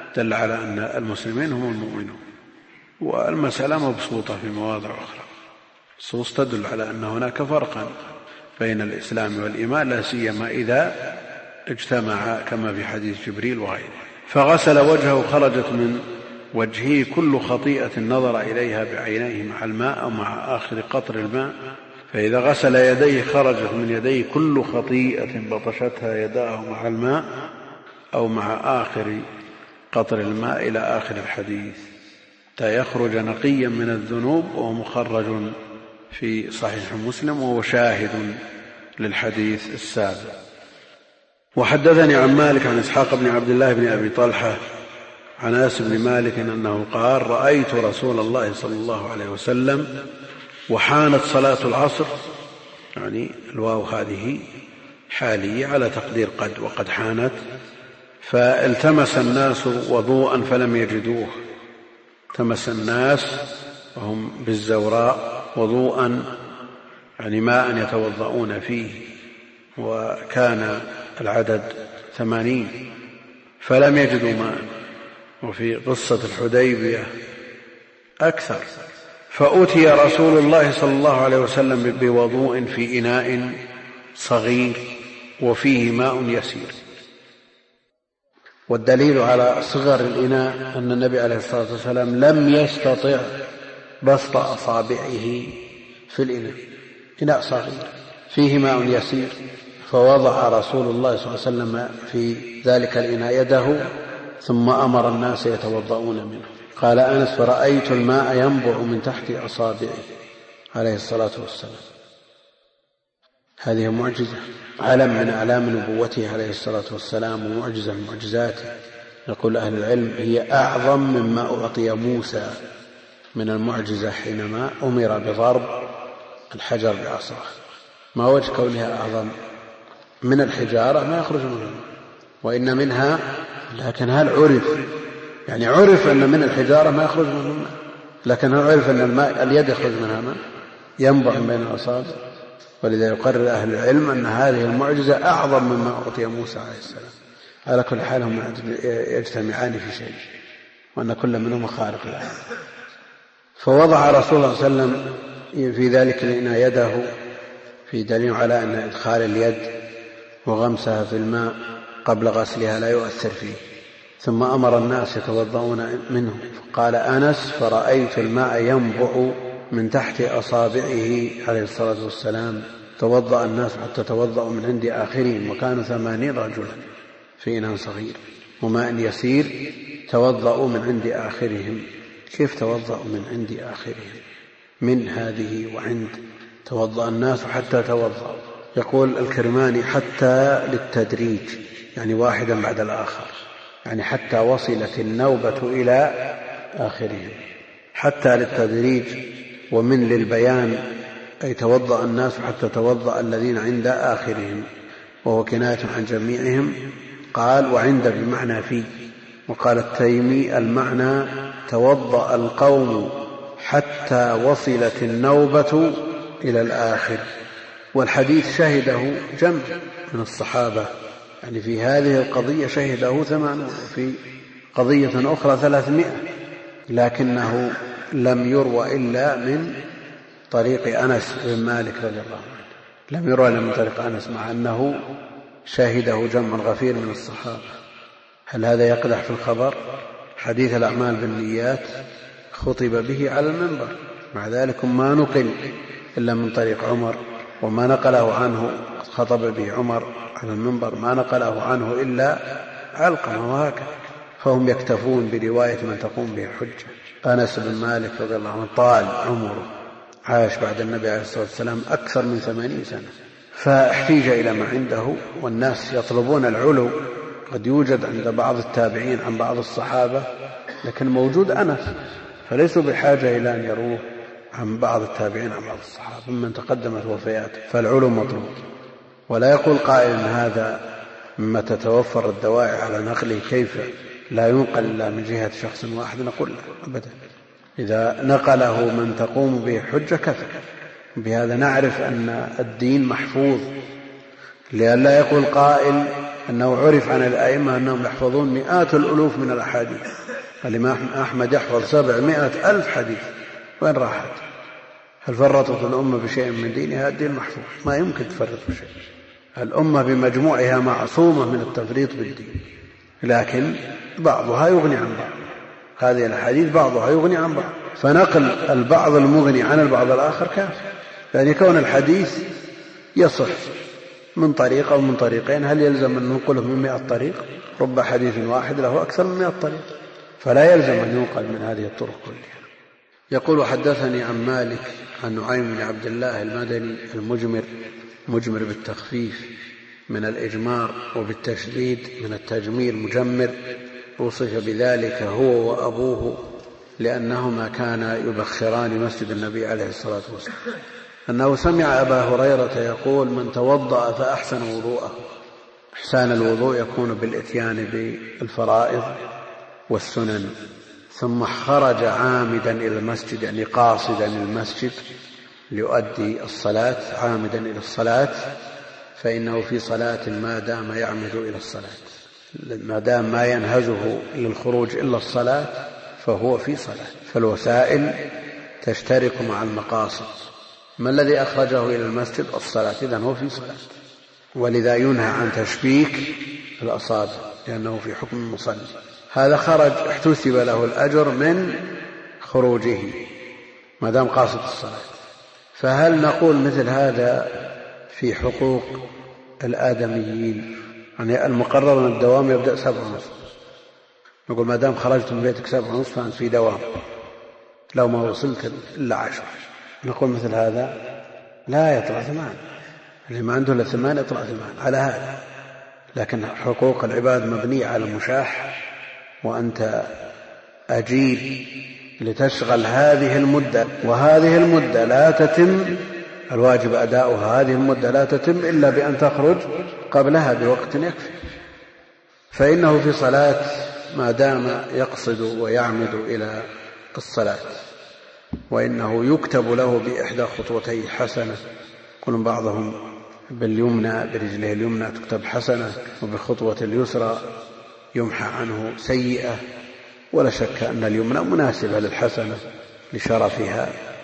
دل على أن المسلمين هم المؤمنون. والمسألة مبسوطة في مواضع أخرى، النصوص تدل على أن هناك فرقا بين الإسلام والإيمان، لا سيما إذا اجتمع كما في حديث جبريل وغيره. فغسل وجهه خرجت من وجهه كل خطيئة نظر إليها بعينيه مع الماء أو مع آخر قطر الماء، فإذا غسل يديه خرجت من يديه كل خطيئة بطشتها يداه مع الماء أو مع آخر قطر الماء إلى آخر الحديث، حتى يخرج نقيا من الذنوب، وهو مخرج في صحيح مسلم وهو شاهد للحديث السابق. وحدثني عن مالك عن إسحاق بن عبد الله بن أبي طلحة عن أنس بن مالك أنه قال: رأيت رسول الله صلى الله عليه وسلم وحانت صلاة العصر، يعني الواو هذه حالية على تقدير قد، وقد حانت، فالتمس الناس وضوءا فلم يجدوه. التمس الناس وهم بالزوراء وضوءا يعني ماء يتوضؤون فيه، وكان العدد 80 فلم يجدوا ماء. وفي قصة الحديبية أكثر. فأتي رسول الله صلى الله عليه وسلم بوضوء في إناء صغير وفيه ماء يسير. والدليل على صغر الإناء أن النبي عليه الصلاة والسلام لم يستطع بسط أصابعه في الإناء، إناء صغير فيه ماء يسير، فوضع رسول الله صلى الله عليه وسلم في ذلك الإناء يده ثم أمر الناس يتوضؤون منه. قال أنس: فرأيت الماء ينبع من تحت أصابعه عليه الصلاة والسلام. هذه معجزة، علم من أعلام نبوته عليه الصلاة والسلام، ومعجزة من معجزاته. يقول أهل العلم: هي أعظم مما أعطي موسى من المعجزة حينما أمر بضرب الحجر بعصاه. ما وجه كونها أعظم؟ من الحجارة ما يخرج منها، وإن منها، لكن هل عرف؟ يعني عرف أن من الحجارة ما يخرج منها ماء، لكن هل عرف أن الماء اليد يخرج منها ماء ينبع بين الأصابع؟ ولذا يقرر أهل العلم أن هذه المعجزة أعظم مما أعطي موسى عليه السلام. على كل حال هم يجتمعان في شيء، وأن كل منهما خارق له. فوضع رسول الله صلى الله عليه وسلم في ذلك الإناء يده، في دليل على أن إدخال اليد وغمسها في الماء قبل غسلها لا يؤثر فيه. ثم أمر الناس يتوضؤون منه. قال أنس: فرأيت الماء ينبع من تحت أصابعه عليه الصلاة والسلام. توضأ الناس حتى توضأوا من عند آخرهم، وكانوا 80 رجلا في إناء صغير وماء يسير، توضأوا من عند آخرهم. كيف توضأوا من عند آخرهم؟ من هذه وعند. توضأ الناس حتى توضأوا. يقول الكرماني: حتى للتدريج، يعني واحدا بعد الآخر، يعني حتى وصلت النوبة إلى آخرهم، حتى للتدريج. ومن للبيان، أي توضأ الناس حتى توضأ الذين عند آخرهم، وهو كناية عن جميعهم. قال: وعند بمعنى في. وقال التيمي: المعنى توضأ القوم حتى وصلت النوبة إلى الآخر. والحديث شهده جمع من الصحابة، يعني في هذه القضية شهده 8، وفي قضية أخرى 300، لكنه لم يروى إلا من طريق أنس بن مالك رضي الله عنه، لم يروى إلا من طريق أنس، مع أنه شهده جمع غفير من الصحابة. هل هذا يقدح في الخبر؟ حديث الأعمال بالنيات خطب به على المنبر، مع ذلك ما نقل إلا من طريق عمر، وما نقله عنه خطب به عمر على المنبر، ما نقله عنه إلا علقمة وهكذا. فهم يكتفون برواية من تقوم به الحجة. أنس بن مالك رضي الله عنه طال عمره، عاش بعد النبي عليه الصلاة والسلام أكثر من 80 سنة، فاحتيج إلى ما عنده، والناس يطلبون العلو. قد يوجد عند بعض التابعين عن بعض الصحابة، لكن موجود أنس، فليسوا بحاجة إلى أن يروه عن بعض التابعين عن بعض الصحابة ممن تقدمت وفياته. فالعلو مطلوب، ولا يقول قائل إن هذا مما تتوفر الدواعي على نقله، كيف لا ينقل إلا من جهة شخص واحد؟ نقول لا أبدا، إذا نقله من تقوم به حجة كفى. بهذا نعرف أن الدين محفوظ، لئلا يقول قائل أنه عرف عن الأئمة أنهم يحفظون مئات الألوف من الأحاديث. الإمام أحمد يحفظ 700,000 حديث، وين راحت؟ هل فرطت الأمة بشيء من دينها؟ الدين محفوظ، ما يمكن تفرط بشيء. الأمة بمجموعها معصومة من التفريط بالدين، لكن بعضها يغني عن بعض. هذه الحديث بعضها يغني عن بعض، فنقل البعض المغني عن البعض الآخر كافي. يعني كون الحديث يصح من طريق أو من طريقين، هل يلزم أن ننقله من 100 طريق؟ رب حديث واحد له أكثر من 100 طريق، فلا يلزم أن ينقل من هذه الطرق كلها. يقول: حدثني عن مالك عن نعيم بن عبد الله المدني مجمر بالتخفيف من الإجمار، وبالتشديد من التجمير مجمر، وصف بذلك هو وأبوه لأنهما كانا يبخران مسجد النبي عليه الصلاة والسلام، أنه سمع أبا هريرة يقول: من توضأ فأحسن وضوءه. إحسان الوضوء يكون بالإتيان بالفرائض والسنن، ثم خرج عامدا إلى المسجد، يعني قاصدا المسجد ليؤدي الصلاة، عامدا إلى الصلاة، فإنه في صلاة ما دام يعمد إلى الصلاة، ما دام ما ينهزه للخروج إلا الصلاة فهو في صلاة. فالوسائل تشترك مع المقاصد. ما الذي أخرجه إلى المسجد؟ الصلاة، إذن هو في صلاة. ولذا ينهى عن تشبيك الأصابع لأنه في حكم المصلي. هذا خرج احتسب له الأجر من خروجه ما دام قاصد الصلاة. فهل نقول مثل هذا في حقوق الآدميين؟ يعني المقرر من الدوام يبدأ 7:30، نقول ما دام خرجت من بيتك 7:30 فأنت في دوام، لو ما وصلت إلا 10. نقول مثل هذا لا يطلع 8، اللي ما عنده إلا 8 يطلع 8 على هذا. لكن حقوق العباد مبنية على المشاح، وأنت أجيل لتشغل هذه المدة، وهذه المدة لا تتم، الواجب أداؤها، هذه المدة لا تتم إلا بأن تخرج قبلها بوقت يكفي. فإنه في صلاة ما دام يقصد ويعمد إلى الصلاة، وإنه يكتب له بإحدى خطوتي حسنة. يقول بعضهم باليمنى برجله اليمنى تكتب حسنة، وبخطوة اليسرى يمحى عنه سيئة. ولا شك أن اليمنى مناسبة للحسنة لشرفها،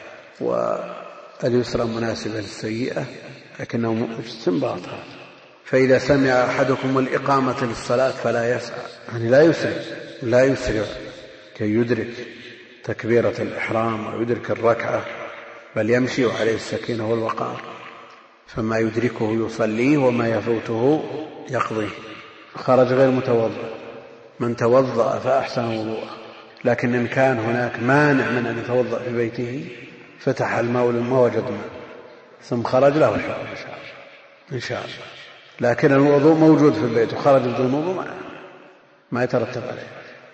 واليسرى مناسبة للسيئة، لكنه استنباط. فإذا سمع أحدكم الإقامة للصلاة فلا يسعى، يعني لا يسرع كي يدرك تكبيرة الإحرام ويدرك الركعة، بل يمشي عليه السكينة والوقار، فما يدركه يصليه وما يفوته يقضيه. خرج غير متوضئ، من توضأ فأحسن وضوءه. لكن إن كان هناك مانع من أن يتوضأ في بيته، فتح الماء ما وجد ماء ثم خرج له الحكم إن شاء الله. لكن الوضوء موجود في البيت وخرج بدون وضوء ما يترتب عليه.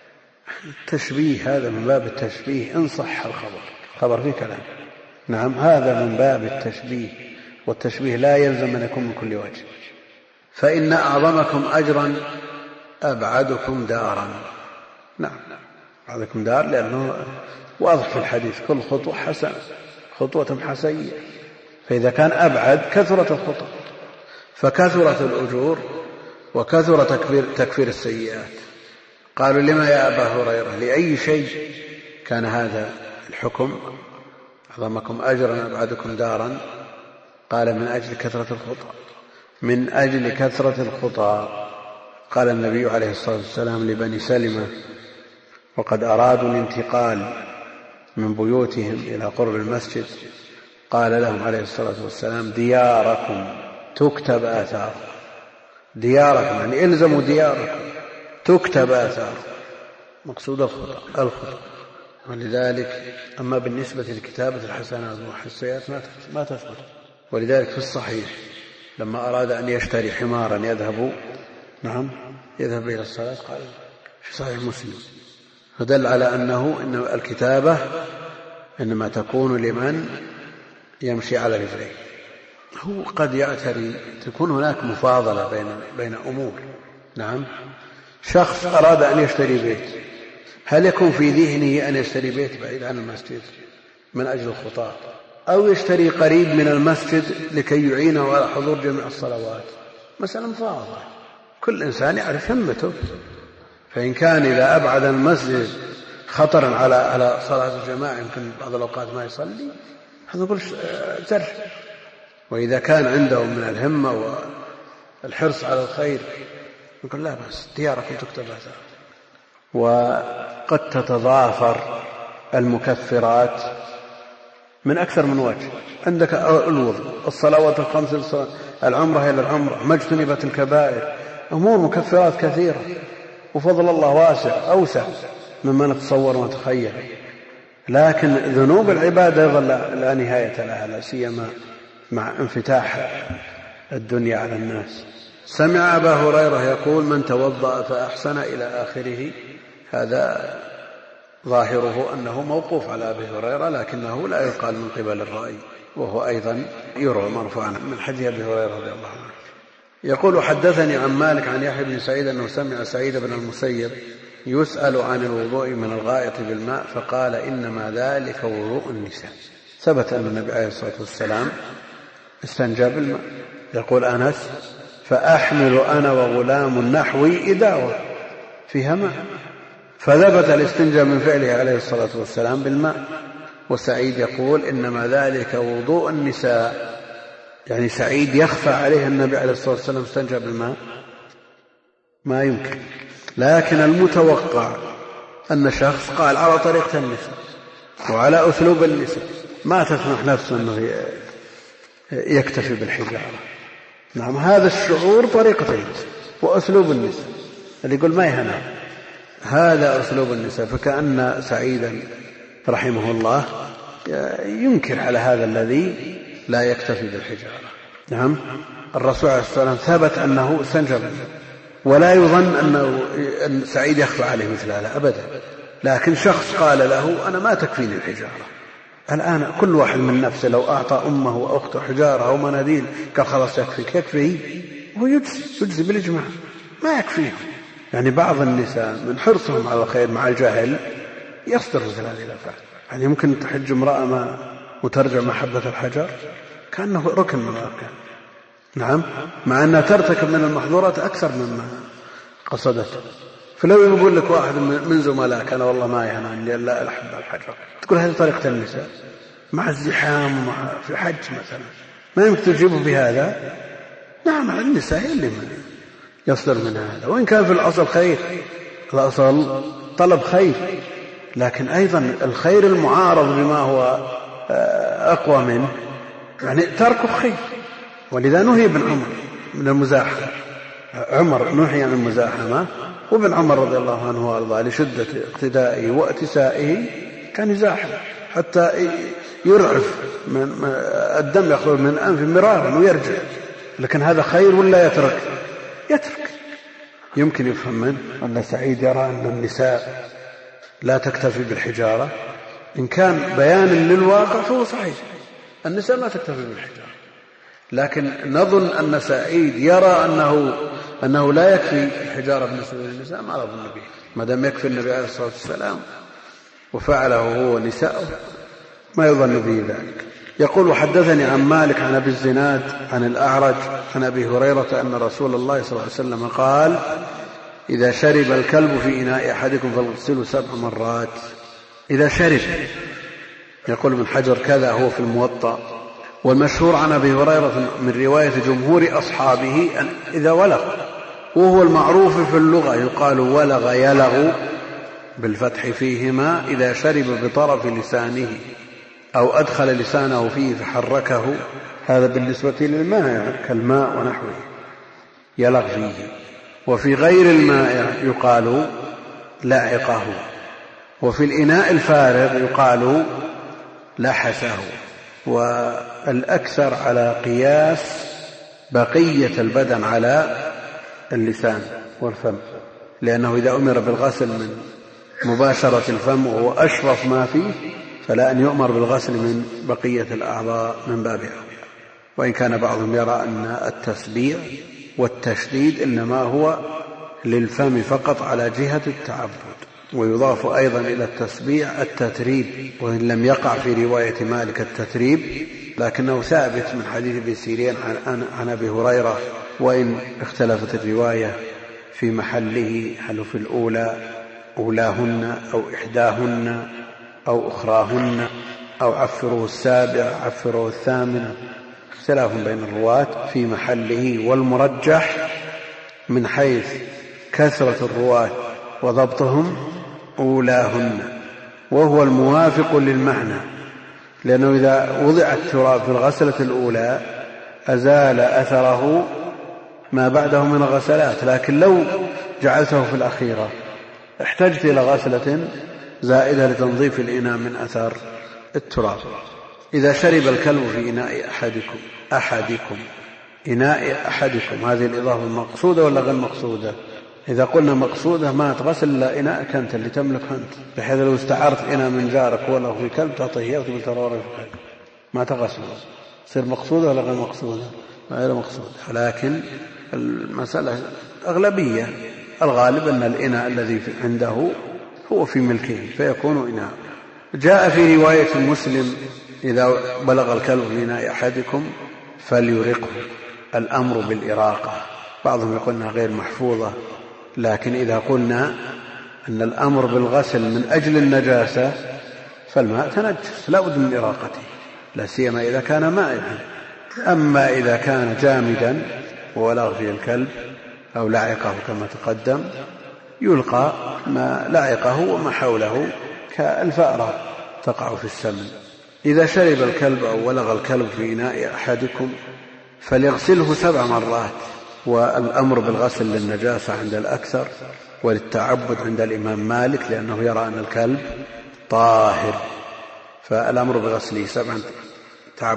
التشبيه هذا من باب التشبيه إن صح الخبر فيه كلام. نعم، هذا من باب التشبيه، والتشبيه لا يلزم أن يكون من كل وجه. فإن أعظمكم أجرا أبعدكم دارا. نعم، أبعدكم دار، لأنه واضح في الحديث كل خطوة حسنة، خطوة حسية. فإذا كان أبعد كثرت الخطى، فكثرت الأجور وكثر تكفير السيئات. قالوا: لما يا أبا هريرة؟ لأي شيء كان هذا الحكم؟ أعظمكم أجرا أبعدكم دارا. قال: من أجل كثرة الخطى. من أجل كثرة الخطى. قال النبي عليه الصلاة والسلام لبني سلمة وقد أرادوا الانتقال من بيوتهم إلى قرب المسجد، قال لهم عليه الصلاة والسلام: دياركم تكتب آثار. دياركم يعني إلزموا دياركم تكتب آثار، مقصود الخطأ. ولذلك أما بالنسبة لكتابة الحسنات والسيئات ما تثبت. ولذلك في الصحيح لما أراد أن يشتري حمارا يذهب إلى الصلاة، قال في صحيح مسلم، فدل على إن الكتابة إنما تكون لمن يمشي على رجليه. هو قد يعتري تكون هناك مفاضلة بين أمور. نعم، شخص أراد أن يشتري بيت، هل يكون في ذهنه أن يشتري بيت بعيد عن المسجد من أجل الخطاة، أو يشتري قريب من المسجد لكي يعينه على حضور جميع الصلوات؟ مسألة مفاضلة. كل إنسان يعرف همته، فإن كان إذا أبعد المسجد خطرا على صلاة الجماعة يمكن بعض الأوقات ما يصلي، هذا نقول زر. وإذا كان عنده من الهمة والحرص على الخير نقول لا بأس، دياركم تكتب هذا. وقد تتضافر المكفرات من أكثر من وجه. عندك الوضوء، الصلوات الخمس، العمرة إلى العمرة، ما اجتنبت الكبائر، أمور مكفرات كثيرة، وفضل الله واسع أوسع مما نتصور ونتخيل. لكن ذنوب العبادة أيضا لا نهاية لها، لا سيما مع انفتاح الدنيا على الناس. سمع أبا هريرة يقول: من توضأ فأحسن إلى آخره. هذا ظاهره أنه موقوف على أبي هريرة، لكنه لا يقال من قبل الرأي، وهو أيضا يروى مرفوعا من حديث أبي هريرة رضي الله عنه. يقول: حدثني عن مالك عن يحيى بن سعيد أنه سمع سعيد بن المسيب يسأل عن الوضوء من الغائط بالماء فقال: إنما ذلك وضوء النساء. ثبت أن النبي عليه الصلاة والسلام استنجى بالماء. يقول أنس: فأحمل أنا وغلام نحوي إداوة فيها ماء، فثبت الاستنجاء من فعله عليه الصلاة والسلام بالماء. وسعيد يقول: إنما ذلك وضوء النساء، يعني سعيد يخفى عليه النبي عليه الصلاة والسلام استنجى بالماء؟ ما يمكن. لكن المتوقع أن شخص قال على طريقة النساء وعلى أسلوب النساء، ما تسمح نفسه أنه يكتفي بالحجارة. نعم، هذا الشعور طريقة النساء وأسلوب النساء، اللي يقول ما يهنا هذا أسلوب النساء. فكأن سعيدا رحمه الله ينكر على هذا الذي لا يكتفي بالحجارة. نعم، الرسول عليه الصلاة والسلام ثبت أنه استنجى بالماء، ولا يظن أن سعيد يخفى عليه مثل هذا أبدا. لكن شخص قال له: أنا ما تكفيني الحجارة. الآن كل واحد من نفسه لو أعطى أمه وأخته حجارة أو مناديل قال خلاص يكفيك، يكفي، هو يجزي بالإجماع، ما يكفيه. يعني بعض النساء من حرصهم على الخير مع الجاهل يصدر مثل هذه الأفعال. يعني ممكن تحج امرأة ما مترجم محبة الحجر كأنه ركن من الأركان. نعم، مع أنها ترتكب من المحظورات أكثر مما قصدته. فلو يقول لك واحد من زملائك: أنا والله ما يهناني لا أحب الحجر، تقول هذه طريقة النساء مع الزحام ومع في حج مثلا، ما يمكن تجيبه بهذا. نعم، النساء اللي يصدر من هذا، وإن كان في الأصل خير، الأصل طلب خير، لكن أيضا الخير المعارض بما هو أقوى منه يعني تركه خير. ولذا نهي ابن عمر من المزاحمة. عمر نهي عن المزاحمة، وابن عمر رضي الله عنه وارضاه لشدة اقتدائه واتسائه كان يزاحم حتى يرعف من الدم يخرج من أنفه مرارا ويرجع. لكن هذا خير ولا يترك؟ يمكن يفهم منه أن سعيد يرى أن النساء لا تكتفي بالحجارة. إن كان بيان للواقع فهو صحيح، النساء لا تكتفي بالحجارة، لكن نظن أن سعيد يرى أنه لا يكفي الحجارة بالنسبة للنساء. ما نظن به، ما دام يكفي النبي عليه الصلاة والسلام وفعله هو ونساءه ما يظن به ذلك. يقول: وحدثني عن مالك عن أبي الزناد عن الأعرج عن أبي هريرة أن رسول الله صلى الله عليه وسلم قال: إذا شرب الكلب في إناء أحدكم فاغسله 7 مرات. إذا شرب، يقول ابن حجر كذا هو في الموطأ. والمشهور عن أبي هريرة من رواية جمهور أصحابه أن إذا ولغ، وهو المعروف في اللغة يقال ولغ يلغ بالفتح فيهما، إذا شرب بطرف لسانه أو أدخل لسانه فيه فحركه. هذا بالنسبة للماء يعني كالماء ونحوه يلغ فيه. وفي غير الماء يقال لاعقه، وفي الإناء الفارغ يقال لحسه. والأكثر على قياس بقية البدن على اللسان والفم، لأنه إذا أمر بالغسل من مباشرة الفم وهو أشرف ما فيه فلا أن يؤمر بالغسل من بقية الأعضاء من باب أولى. وإن كان بعضهم يرى أن التسبيع والتشديد إنما هو للفم فقط على جهة التعبد. ويضاف أيضا إلى التسبيع التتريب، وإن لم يقع في رواية مالك التتريب لكنه ثابت من حديث ابن سيرين عن أبي هريرة، وإن اختلفت الرواية في محله، هل في الأولى أولاهن أو إحداهن أو أخراهن أو عفروه السابع عفروه الثامنة، اختلاف بين الرواة في محله. والمرجح من حيث كثرة الرواة وضبطهم أولاهن، وهو الموافق للمعنى، لأنه إذا وضع التراب في الغسلة الأولى أزال أثره ما بعده من الغسلات، لكن لو جعلته في الأخيرة احتجت إلى غسلة زائدة لتنظيف الإناء من أثر التراب. إذا شرب الكلب في إناء أحدكم إناء أحدكم، هذه الإضافة مقصودة ولا غير مقصودة؟ إذا قلنا مقصودة ما تغسل إلا إناءك أنت اللي تملك أنت، بحيث لو استعرت إناء من جارك ولا في كلب تعطيه إياه وتقول ترى في كلب ما تغسله، تصير مقصودة ولا غير مقصودة؟ غير مقصودة. لكن المسألة أغلبية، الغالب أن الإناء الذي عنده هو في ملكه فيكون إناء. جاء في رواية مسلم إذا بلغ الكلب في إناء أحدكم فليرقه، الأمر بالإراقة. بعضهم يقول أنها غير محفوظة، لكن إذا قلنا أن الأمر بالغسل من أجل النجاسة فالماء تنجس لا بد من إراقته، لا سيما إذا كان مائعا. أما إذا كان جامدا وولغ فيه الكلب أو لعقه كما تقدم يلقى ما لعقه وما حوله كالفأرة تقع في السمن. إذا شرب الكلب أو ولغ الكلب في إناء أحدكم فليغسله 7 مرات، والأمر بالغسل للنجاسة عند الأكثر وللتعبد عند الإمام مالك، لأنه يرى أن الكلب طاهر فالأمر بغسله 7 تعبد.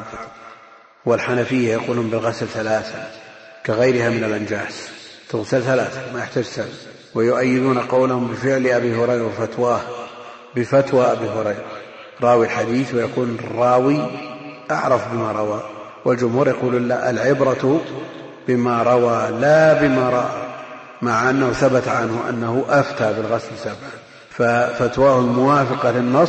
والحنفية يقولون بالغسل 3 كغيرها من الأنجاس، تغسل 3 ما يحتاج 7. ويؤيدون قولهم بفعل أبي هريرة وفتواه بفتوى أبي هريرة راوي الحديث، ويكون الراوي أعرف بما روى. والجمهور يقول لا، العبرة بما روى لا بما رأى، مع أنه ثبت عنه أنه أفتى بالغسل 7، ففتواه الموافقة للنص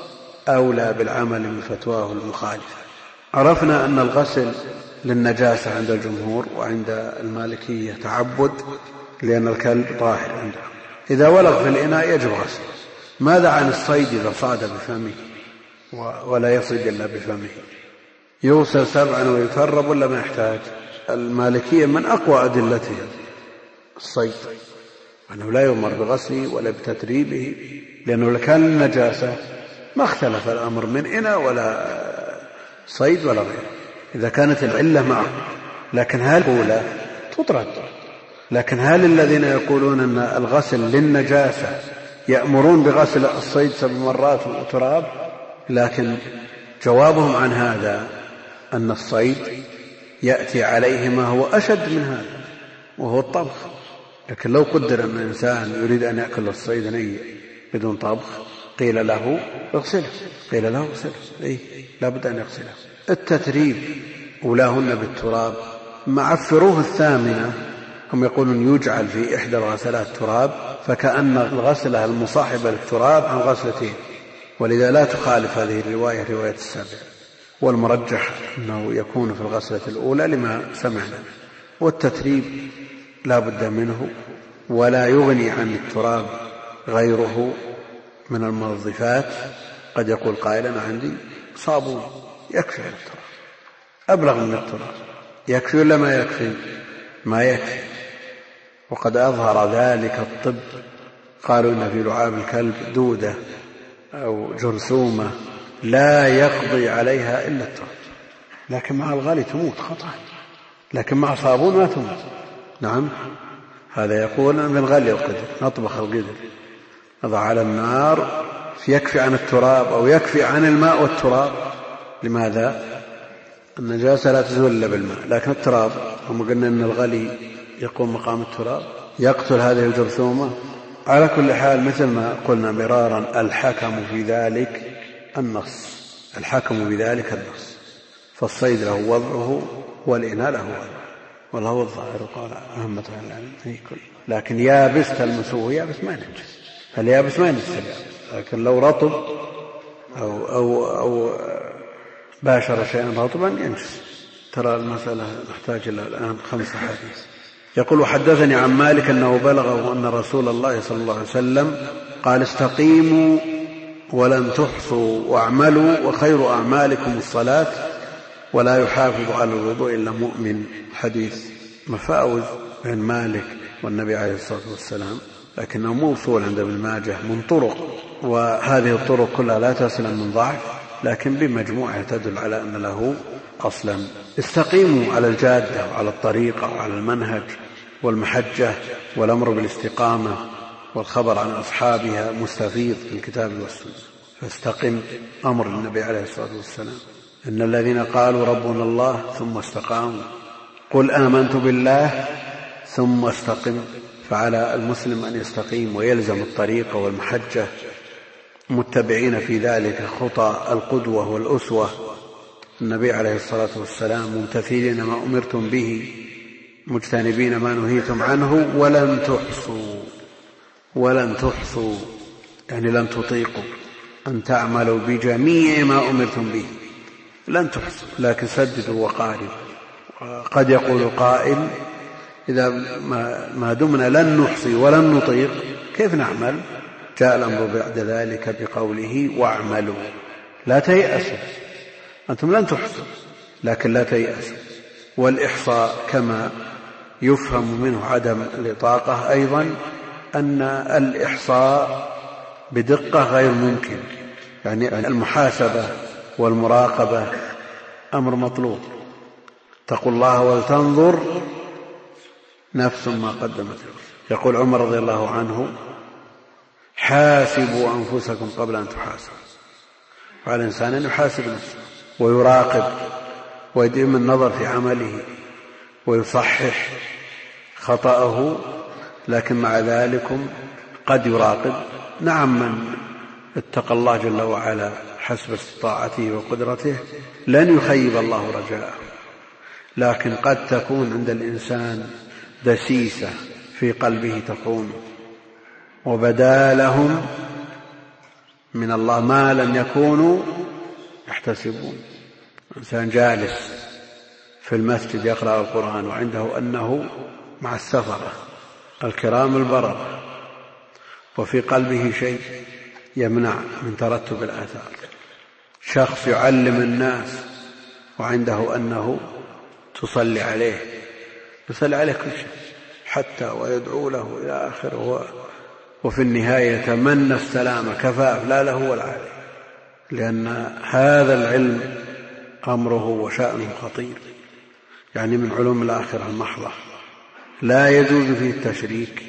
أولى بالعمل من فتواه المخالفة. عرفنا أن الغسل للنجاسة عند الجمهور، وعند المالكية تعبد لأن الكلب طاهر عنده. إذا ولغ في الإناء يجب غسله. ماذا عن الصيد إذا صاد بفمه ولا يصيد إلا بفمه؟ يغسل 7 ويترب ولا ما يحتاج؟ المالكية من أقوى أدلتهم الصيد، أنه لا يؤمر بغسله ولا بتتريبه، لأنه لكان النجاسة ما اختلف الأمر من إناء ولا صيد ولا غيره إذا كانت العلة معه. لكن هل الأولى تطرد؟ لكن هل الذين يقولون أن الغسل للنجاسة يأمرون بغسل الصيد 7 مرات وتراب؟ لكن جوابهم عن هذا أن الصيد يأتي عليه ما هو أشد من هذا وهو الطبخ. لكن لو قدر أن الإنسان يريد أن يأكل الصيد ني بدون طبخ قيل له اغسله، قيل له اغسله، لا بد أن يغسله. التتريب أولاهن بالتراب، معفروه 8 هم يقولون يجعل في إحدى الغسلات تراب، فكأن الغسلة المصاحبة للتراب عن غسلتين، ولذا لا تخالف هذه الرواية رواية السابع. والمرجح أنه يكون في الغسلة الأولى لما سمعنا. والتتريب لا بد منه، ولا يغني عن التراب غيره من المنظفات. قد يقول قائل أنا عندي صابون يكفي عن التراب، أبلغ من التراب، يكفي ولا ما يكفي؟ ما يكفي. وقد أظهر ذلك الطب، قالوا إن في لعاب الكلب دودة أو جرثومة لا يقضي عليها إلا التراب، لكن مع الغالي تموت خطأ، لكن مع صابون ما تموت. نعم، هذا يقول من الغالي القدر، نطبخ القدر نضع على النار يكفي عن التراب أو يكفي عن الماء والتراب. لماذا؟ النجاسة لا تزول إلا بالماء، لكن التراب هم قلنا أن الغلي يقوم مقام التراب يقتل هذه الجرثومة. على كل حال مثل ما قلنا مرارا الحكم في ذلك النص، الحكم بذلك النص، فالصيد له وضعه والإناء له وضعه، والله الظاهر قال أهمة العلم هي كل. لكن يابس تلمسوه يابس ما ينجس، اليابس ما ينجس، لكن لو رطب أو باشر شيئا رطبا ينجس. ترى المسألة نحتاج إلى الآن 5 حديث يقول: وحدثني عن مالك أنه بلغه أن رسول الله صلى الله عليه وسلم قال: استقيموا ولن تحصوا واعملوا وخير أعمالكم الصلاة ولا يحافظ على الوضوء إلا مؤمن. حديث مفاوز بين مالك والنبي عليه الصلاة والسلام، لكنه موصول عند ابن ماجه من طرق، وهذه الطرق كلها لا تسلم من ضعف، لكن بمجموعها تدل على أن له أصلا. استقيموا على الجادة وعلى الطريقة وعلى المنهج والمحجة، والأمر بالاستقامة والخبر عن أصحابها مستفيض في الكتاب والسنة. فاستقم أمر النبي عليه الصلاة والسلام: إن الذين قالوا ربنا الله ثم استقاموا قل آمنت بالله ثم استقم. فعلى المسلم أن يستقيم ويلزم الطريقة والمحجة، متبعين في ذلك خطى القدوة والأسوة النبي عليه الصلاة والسلام، ممتثلين ما أمرتم به مجتنبين ما نهيتم عنه. ولن تحصوا يعني لن تطيقوا أن تعملوا بجميع ما أمرتم به، لن تحصوا، لكن سددوا وقاربوا. قد يقول قائل: إذا ما دمنا لن نحصي ولن نطيق كيف نعمل؟ جاء الأمر بعد ذلك بقوله: واعملوا. لا تيأسوا، أنتم لن تحصوا لكن لا تيأسوا. والإحصاء كما يفهم منه عدم الإطاقة أيضا أن الإحصاء بدقة غير ممكن، يعني المحاسبة والمراقبة أمر مطلوب. اتقوا الله ولتنظر نفس ما قدمت. يقول عمر رضي الله عنه: حاسبوا أنفسكم قبل أن تحاسبوا. فعلى الإنسان أن يحاسب نفسه ويراقب ويديم النظر في عمله ويصحح خطأه، لكن مع ذلك قد يراقب. نعم، من اتقى الله جل وعلا حسب استطاعته وقدرته لن يخيب الله رجاءه، لكن قد تكون عند الإنسان دسيسة في قلبه تخونه، وبدا لهم من الله ما لم يكونوا يحتسبون. إنسان جالس في المسجد يقرأ القرآن وعنده أنه مع السفرة الكرام البررة، وفي قلبه شيء يمنع من ترتب الآثار. شخص يعلم الناس وعنده أنه تصلي عليه كل شيء حتى ويدعو له إلى آخره، وفي النهاية يتمنى السلامة كفاف لا له ولا عليه، لأن هذا العلم أمره وشأنه خطير، يعني من علوم الآخرة المحضة لا يجوز فيه التشريك.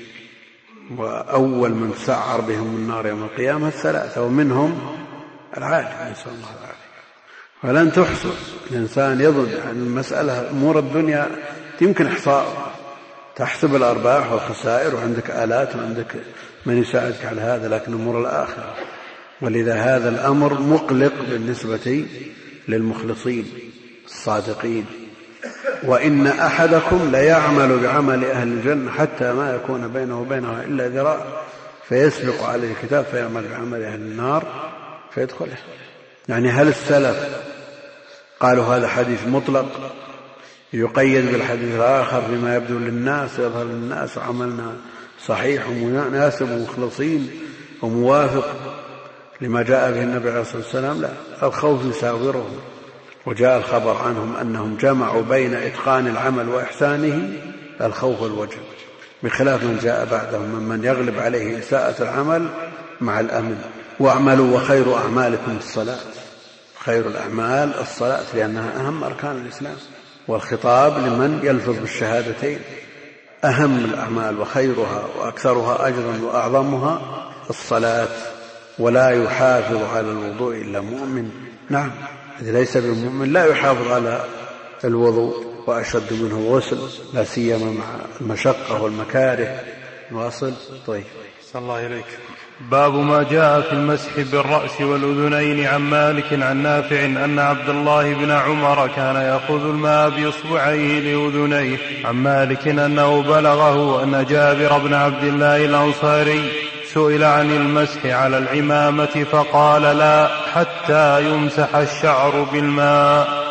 وأول من سعر بهم النار يوم القيامة الثلاثة، ومنهم العالم، نسأل الله العافية. فلن تحصل. الإنسان يظن أن المسألة أمور الدنيا يمكن إحصاء، تحسب الأرباح والخسائر وعندك آلات وعندك من يساعدك على هذا، لكن أمور الآخرة. ولذا هذا الأمر مقلق بالنسبة للمخلصين الصادقين. وإن أحدكم ليعمل بعمل أهل الجنة حتى ما يكون بينه وبينها إلا ذراع فيسبق عليه الكتاب فيعمل بعمل أهل النار فيدخلها. يعني هل السلف قالوا هذا حديث مطلق يقيد بالحديث الآخر بما يبدو للناس ويظهر للناس عملنا صحيح ومناسب ومخلصين وموافق لما جاء به النبي عليه الصلاة والسلام؟ لا، الخوف يساورهم. وجاء الخبر عنهم أنهم جمعوا بين إتقان العمل وإحسانه الخوف والوجل، بخلاف من جاء بعدهم ممن يغلب عليه إساءة العمل مع الأمن. واعملوا وخير أعمالكم الصلاة. خير الأعمال الصلاة لأنها أهم أركان الإسلام، والخطاب لمن يلفظ بالشهادتين. أهم الأعمال وخيرها وأكثرها أجرا وأعظمها الصلاة، ولا يحافظ على الوضوء إلا مؤمن. نعم، إذا ليس بالمؤمن لا يحافظ على الوضوء، وأشد منه الغسل، لا سيما مع المشقة والمكاره. واصل. طيب، صلى الله إليك. باب ما جاء في المسح بالرأس والأذنين. عن مالك عن نافع أن عبد الله بن عمر كان يأخذ الماء بإصبعيه لأذنيه. عن مالك أنه بلغه أن جابر بن عبد الله الأنصاري سئل عن المسح على العمامة فقال لا حتى يمسح الشعر بالماء.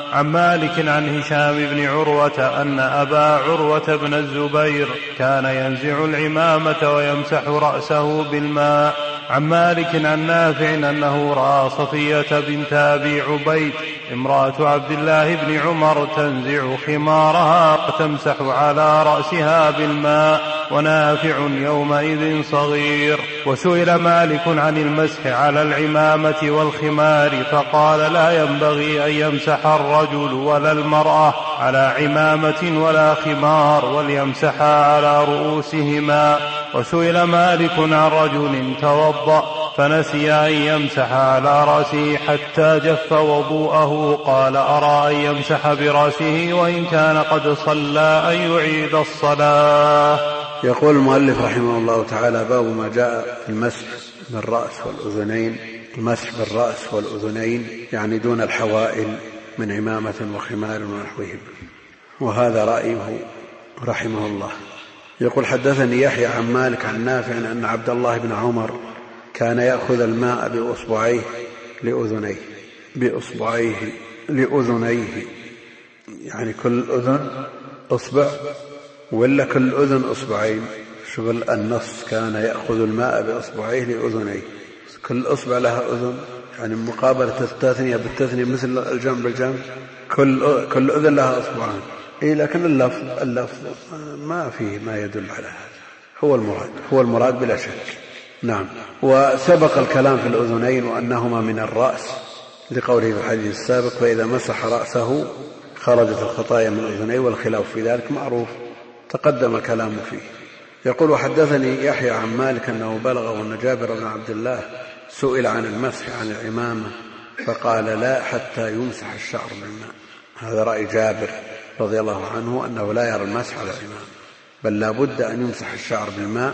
عن مالك عن هشام بن عروة أن أبا عروة بن الزبير كان ينزع العمامة ويمسح رأسه بالماء. عن مالك عن نافع أنه رأى صفية بنت أبي عبيد امرأة عبد الله بن عمر تنزع خمارها وتمسح على رأسها بالماء، ونافع يومئذ صغير. وسئل مالك عن المسح على العمامة والخمار فقال لا ينبغي أن يمسح الرجل ولا المرأة على عمامة ولا خمار، وليمسحا على رؤوسهما. وسئل مالك عن رجل توضأ فنسي أن يمسح على رأسه حتى جف وضوءه قال أرى أن يمسح برأسه وإن كان قد صلى أن يعيد الصلاة. يقول المؤلف رحمه الله تعالى: باب ما جاء في المسح بالرأس والأذنين. المسح بالرأس والأذنين يعني دون الحوائل من عمامة وخمار ونحوهم، وهذا رأيه رحمه الله. يقول: حدثني يحيى عن مالك عن نافع أن عبد الله بن عمر كان يأخذ الماء بأصبعيه لأذنيه، يعني كل أذن أصبع ولا كل أذن أصبعين؟ شغل النص كان يأخذ الماء بأصبعيه لأذنيه، كل أصبع لها أذن، يعني مقابلة التثنية بالتثنية مثل الجمع بالجمع، كل أذن لها أصبعان. لكن اللفظ ما فيه ما يدل على هذا، هو المراد بلا شك. نعم. وسبق الكلام في الأذنين وأنهما من الرأس لقوله في الحديث السابق: فإذا مسح رأسه خرجت الخطايا من أذنيه، والخلاف في ذلك معروف تقدم الكلام فيه. يقول: وحدثني يحيى عن مالك أنه بلغه أن جابر بن عبد الله سئل عن المسح عن العمامة فقال لا حتى يمسح الشعر بالماء. هذا رأي جابر رضي الله عنه أنه لا يرى المسح على العمامة، بل لا بد أن يمسح الشعر بالماء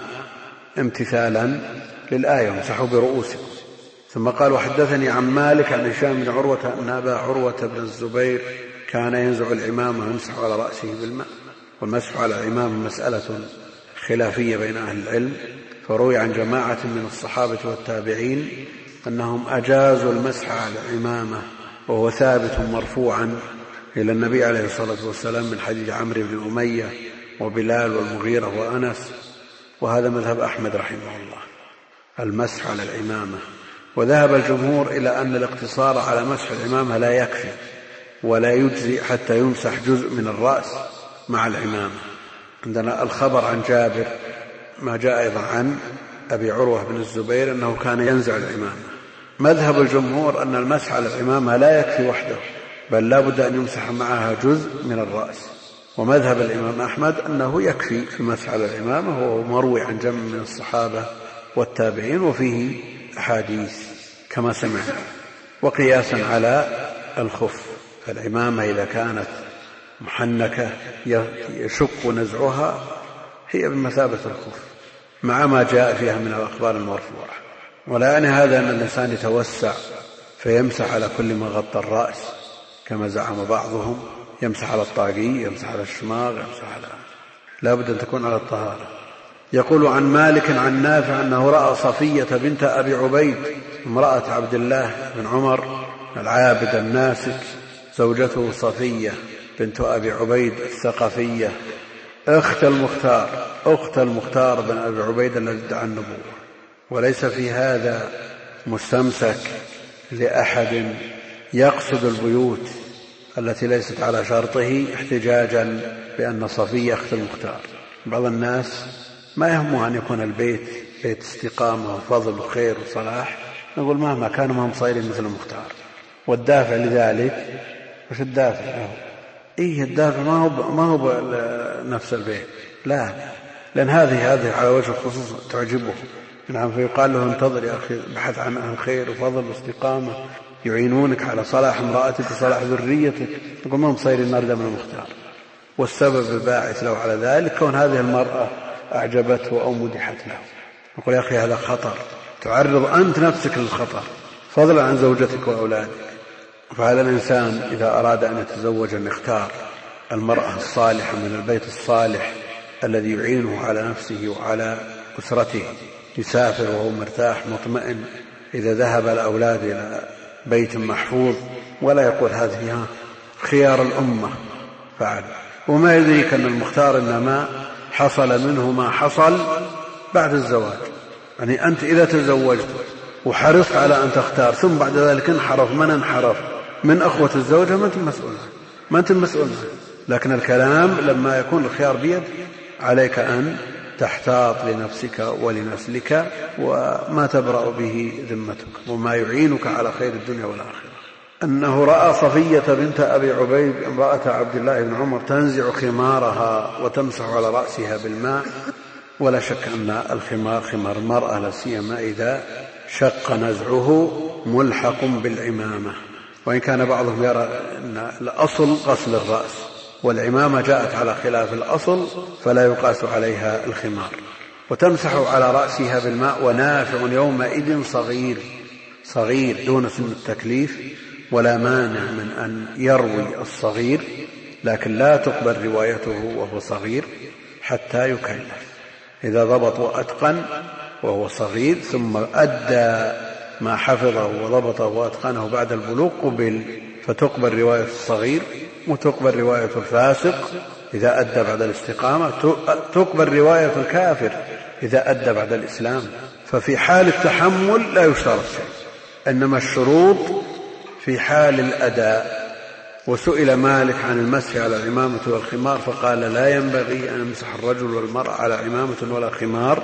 امتثالا للآية: وامسحوا برؤوسكم. ثم قال: وحدثني عن مالك عن هشام بن عروة أن أبا عروة بن الزبير كان ينزع العمامة ويمسح على رأسه بالماء. والمسح على العمامة مسألة خلافية بين أهل العلم، فروي عن جماعة من الصحابة والتابعين أنهم أجازوا المسح على العمامة، وهو ثابت مرفوعا إلى النبي عليه الصلاة والسلام من حديث عمرو بن أمية وبلال والمغيرة وأنس. وهذا مذهب أحمد رحمه الله، المسح على العمامة. وذهب الجمهور إلى أن الاقتصار على مسح العمامة لا يكفي ولا يجزي حتى يمسح جزء من الرأس مع العمامة. عندنا الخبر عن جابر، ما جاء أيضا عن أبي عروة بن الزبير أنه كان ينزع العمامة. مذهب الجمهور أن المسح على العمامة لا يكفي وحده، بل لا بد أن يمسح معها جزء من الرأس. ومذهب الإمام أحمد أنه يكفي في المسح على العمامة، وهو مروي عن جمع من الصحابة والتابعين، وفيه أحاديث كما سمعنا. وقياسا على الخف، فالعمامة إذا كانت محنكة يشق نزعها هي بمثابة الخف مع ما جاء فيها من الأخبار المرفوعة. ولا يعني هذا أن الإنسان يتوسع فيمسح على كل ما غطى الرأس كما زعم بعضهم، يمسح على الطاقي، يمسح على الشماغ، يمسح على، لا بد أن تكون على الطهارة. يقول عن مالك عن نافع أنه رأى صفية بنت أبي عبيد امرأة عبد الله بن عمر العابد الناسك، زوجته صفية بنت أبي عبيد الثقفية أخت المختار بن أبي عبيد الذي ادعى النبوة. وليس في هذا مستمسك لأحد يقصد البيوت التي ليست على شرطه احتجاجا بأن صفية أخت المختار. بعض الناس ما يهمه أن يكون البيت بيت استقامة وفضل وخير وصلاح، نقول مهما كانوا ما هم صايرين مثل المختار. والدافع لذلك وش الدافع له؟ الدافع ما هو نفس البيت، لا، لأن هذه على وجه الخصوص تعجبه. نعم، فيقال له انتظر يا أخي، بحث عن أهل خير وفضل واستقامة يعينونك على صلاح امرأتك وصلاح ذريتك، نقول ما هم صايرين نرجع من المختار. والسبب الباعث له على ذلك كون هذه المرأة أعجبته أو مدحت له. نقول يا أخي هذا خطر، تعرض أنت نفسك للخطر فضلا عن زوجتك وأولادك. فهذا الإنسان إذا أراد أن يتزوج أن يختار المرأة الصالحة من البيت الصالح الذي يعينه على نفسه وعلى أسرته، يسافر وهو مرتاح مطمئن إذا ذهب الأولاد إلى بيت محفوظ، ولا يقول هذه خيار الأمة فعل. وما يدريك أن المختار إنما حصل منه ما حصل بعد الزواج. يعني أنت إذا تزوجت وحرصت على أن تختار ثم بعد ذلك انحرف من انحرف من أخوة الزوجة ما أنت المسؤول. لكن الكلام لما يكون الخيار بيد عليك أن تحتاط لنفسك ولنسلك وما تبرأ به ذمتك وما يعينك على خير الدنيا والآخرة. أنه رأى صفية بنت أبي عبيد امرأة عبد الله بن عمر تنزع خمارها وتمسح على رأسها بالماء. ولا شك أن الخمار خمار المرأة لا سيما إذا شق نزعه ملحق بالعمامة، وإن كان بعضهم يرى أن الأصل غسل الرأس والعمامة جاءت على خلاف الأصل فلا يقاس عليها الخمار. وتمسح على رأسها بالماء ونافع يومئذ صغير دون سن التكليف، ولا مانع من أن يروي الصغير لكن لا تقبل روايته وهو صغير حتى يكلف. إذا ضبط وأتقن وهو صغير ثم أدى ما حفظه وضبطه وأتقنه بعد البلوغ قبل، فتقبل رواية الصغير وتقبل رواية الفاسق إذا أدى بعد الاستقامة، تقبل رواية الكافر إذا أدى بعد الإسلام. ففي حال التحمل لا يشترط شيء، إنما الشروط في حال الأداء. وسئل مالك عن المسح على العمامة والخمار فقال لا ينبغي أن يمسح الرجل والمرأة على عمامة ولا خمار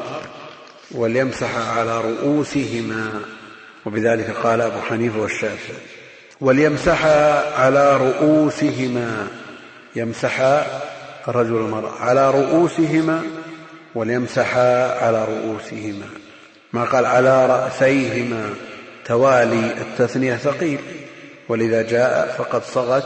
وليمسح على رؤوسهما، وبذلك قال أبو حنيفة والشافعي. وليمسح على رؤوسهما، يمسح الرجل والمرأة على رؤوسهما وليمسح على رؤوسهما، ما قال على رأسيهما، توالي التثنية ثقيل، ولذا جاء فقد صغت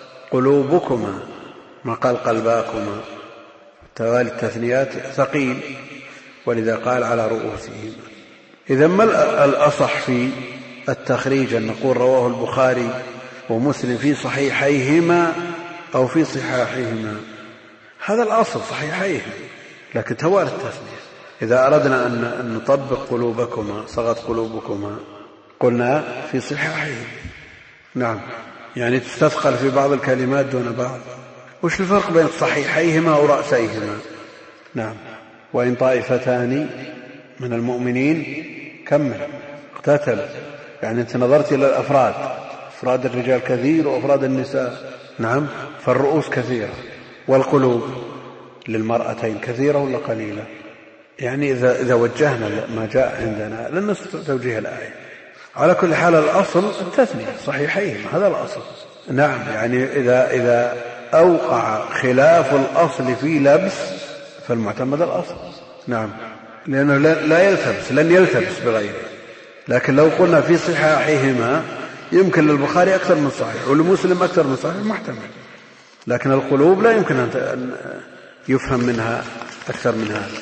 قلوبكما، ما قال قلباكما، توالي التثنيات ثقيل ولذا قال على رؤوسهما. إذا ما الأصح في التخريج أن نقول رواه البخاري ومسلم في صحيحيهما أو في صحاحهما؟ هذا الأصل صحيحيهما، لكن توالي التثنية. إذا أردنا أن نطبق قلوبكما صغت قلوبكما قلنا في صحاحهما. نعم، يعني تستثقل في بعض الكلمات دون بعض. وش الفرق بين صحيحيهما ورأسيهما؟ نعم. وإن طائفتان من المؤمنين كمل اقتتل، يعني أنت نظرت إلى الأفراد، أفراد الرجال كثير وأفراد النساء، نعم، فالرؤوس كثيرة، والقلوب للمرأتين كثيرة ولا قليلة؟ يعني إذا وجهنا ما جاء عندنا لن نستطيع توجيه الآية. على كل حال الأصل التثنية صحيحين، هذا الأصل. نعم، يعني إذا أوقع خلاف الأصل في لبس فالمعتمد الأصل. نعم، لأنه لن يلتبس بغيره. لكن لو قلنا في صحاحهما يمكن للبخاري أكثر من صحيح ولمسلم أكثر من صحيح محتمل، لكن القلوب لا يمكن أن يفهم منها أكثر من هذا.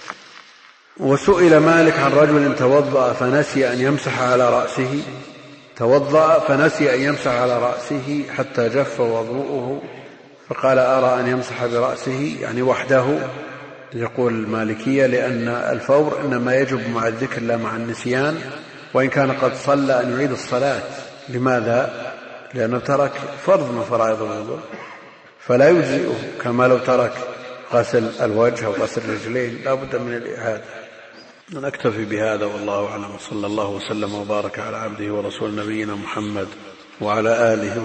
وسئل مالك عن رجل توضأ فنسي أن يمسح على رأسه، توضأ فنسي أن يمسح على رأسه حتى جف وضوءه، فقال أرى أن يمسح برأسه يعني وحده. يقول المالكية لأن الفور إنما يجب مع الذكر لا مع النسيان، وإن كان قد صلى أن يعيد الصلاة. لماذا؟ لأنه ترك فرض من فرائض الوضوء فلا يجزئه، كما لو ترك غسل الوجه أو غسل الرجلين لا بد من الإعادة. نكتفي بهذا والله أعلم، وصلى الله وسلم وبارك على عبده ورسول نبينا محمد وعلى آله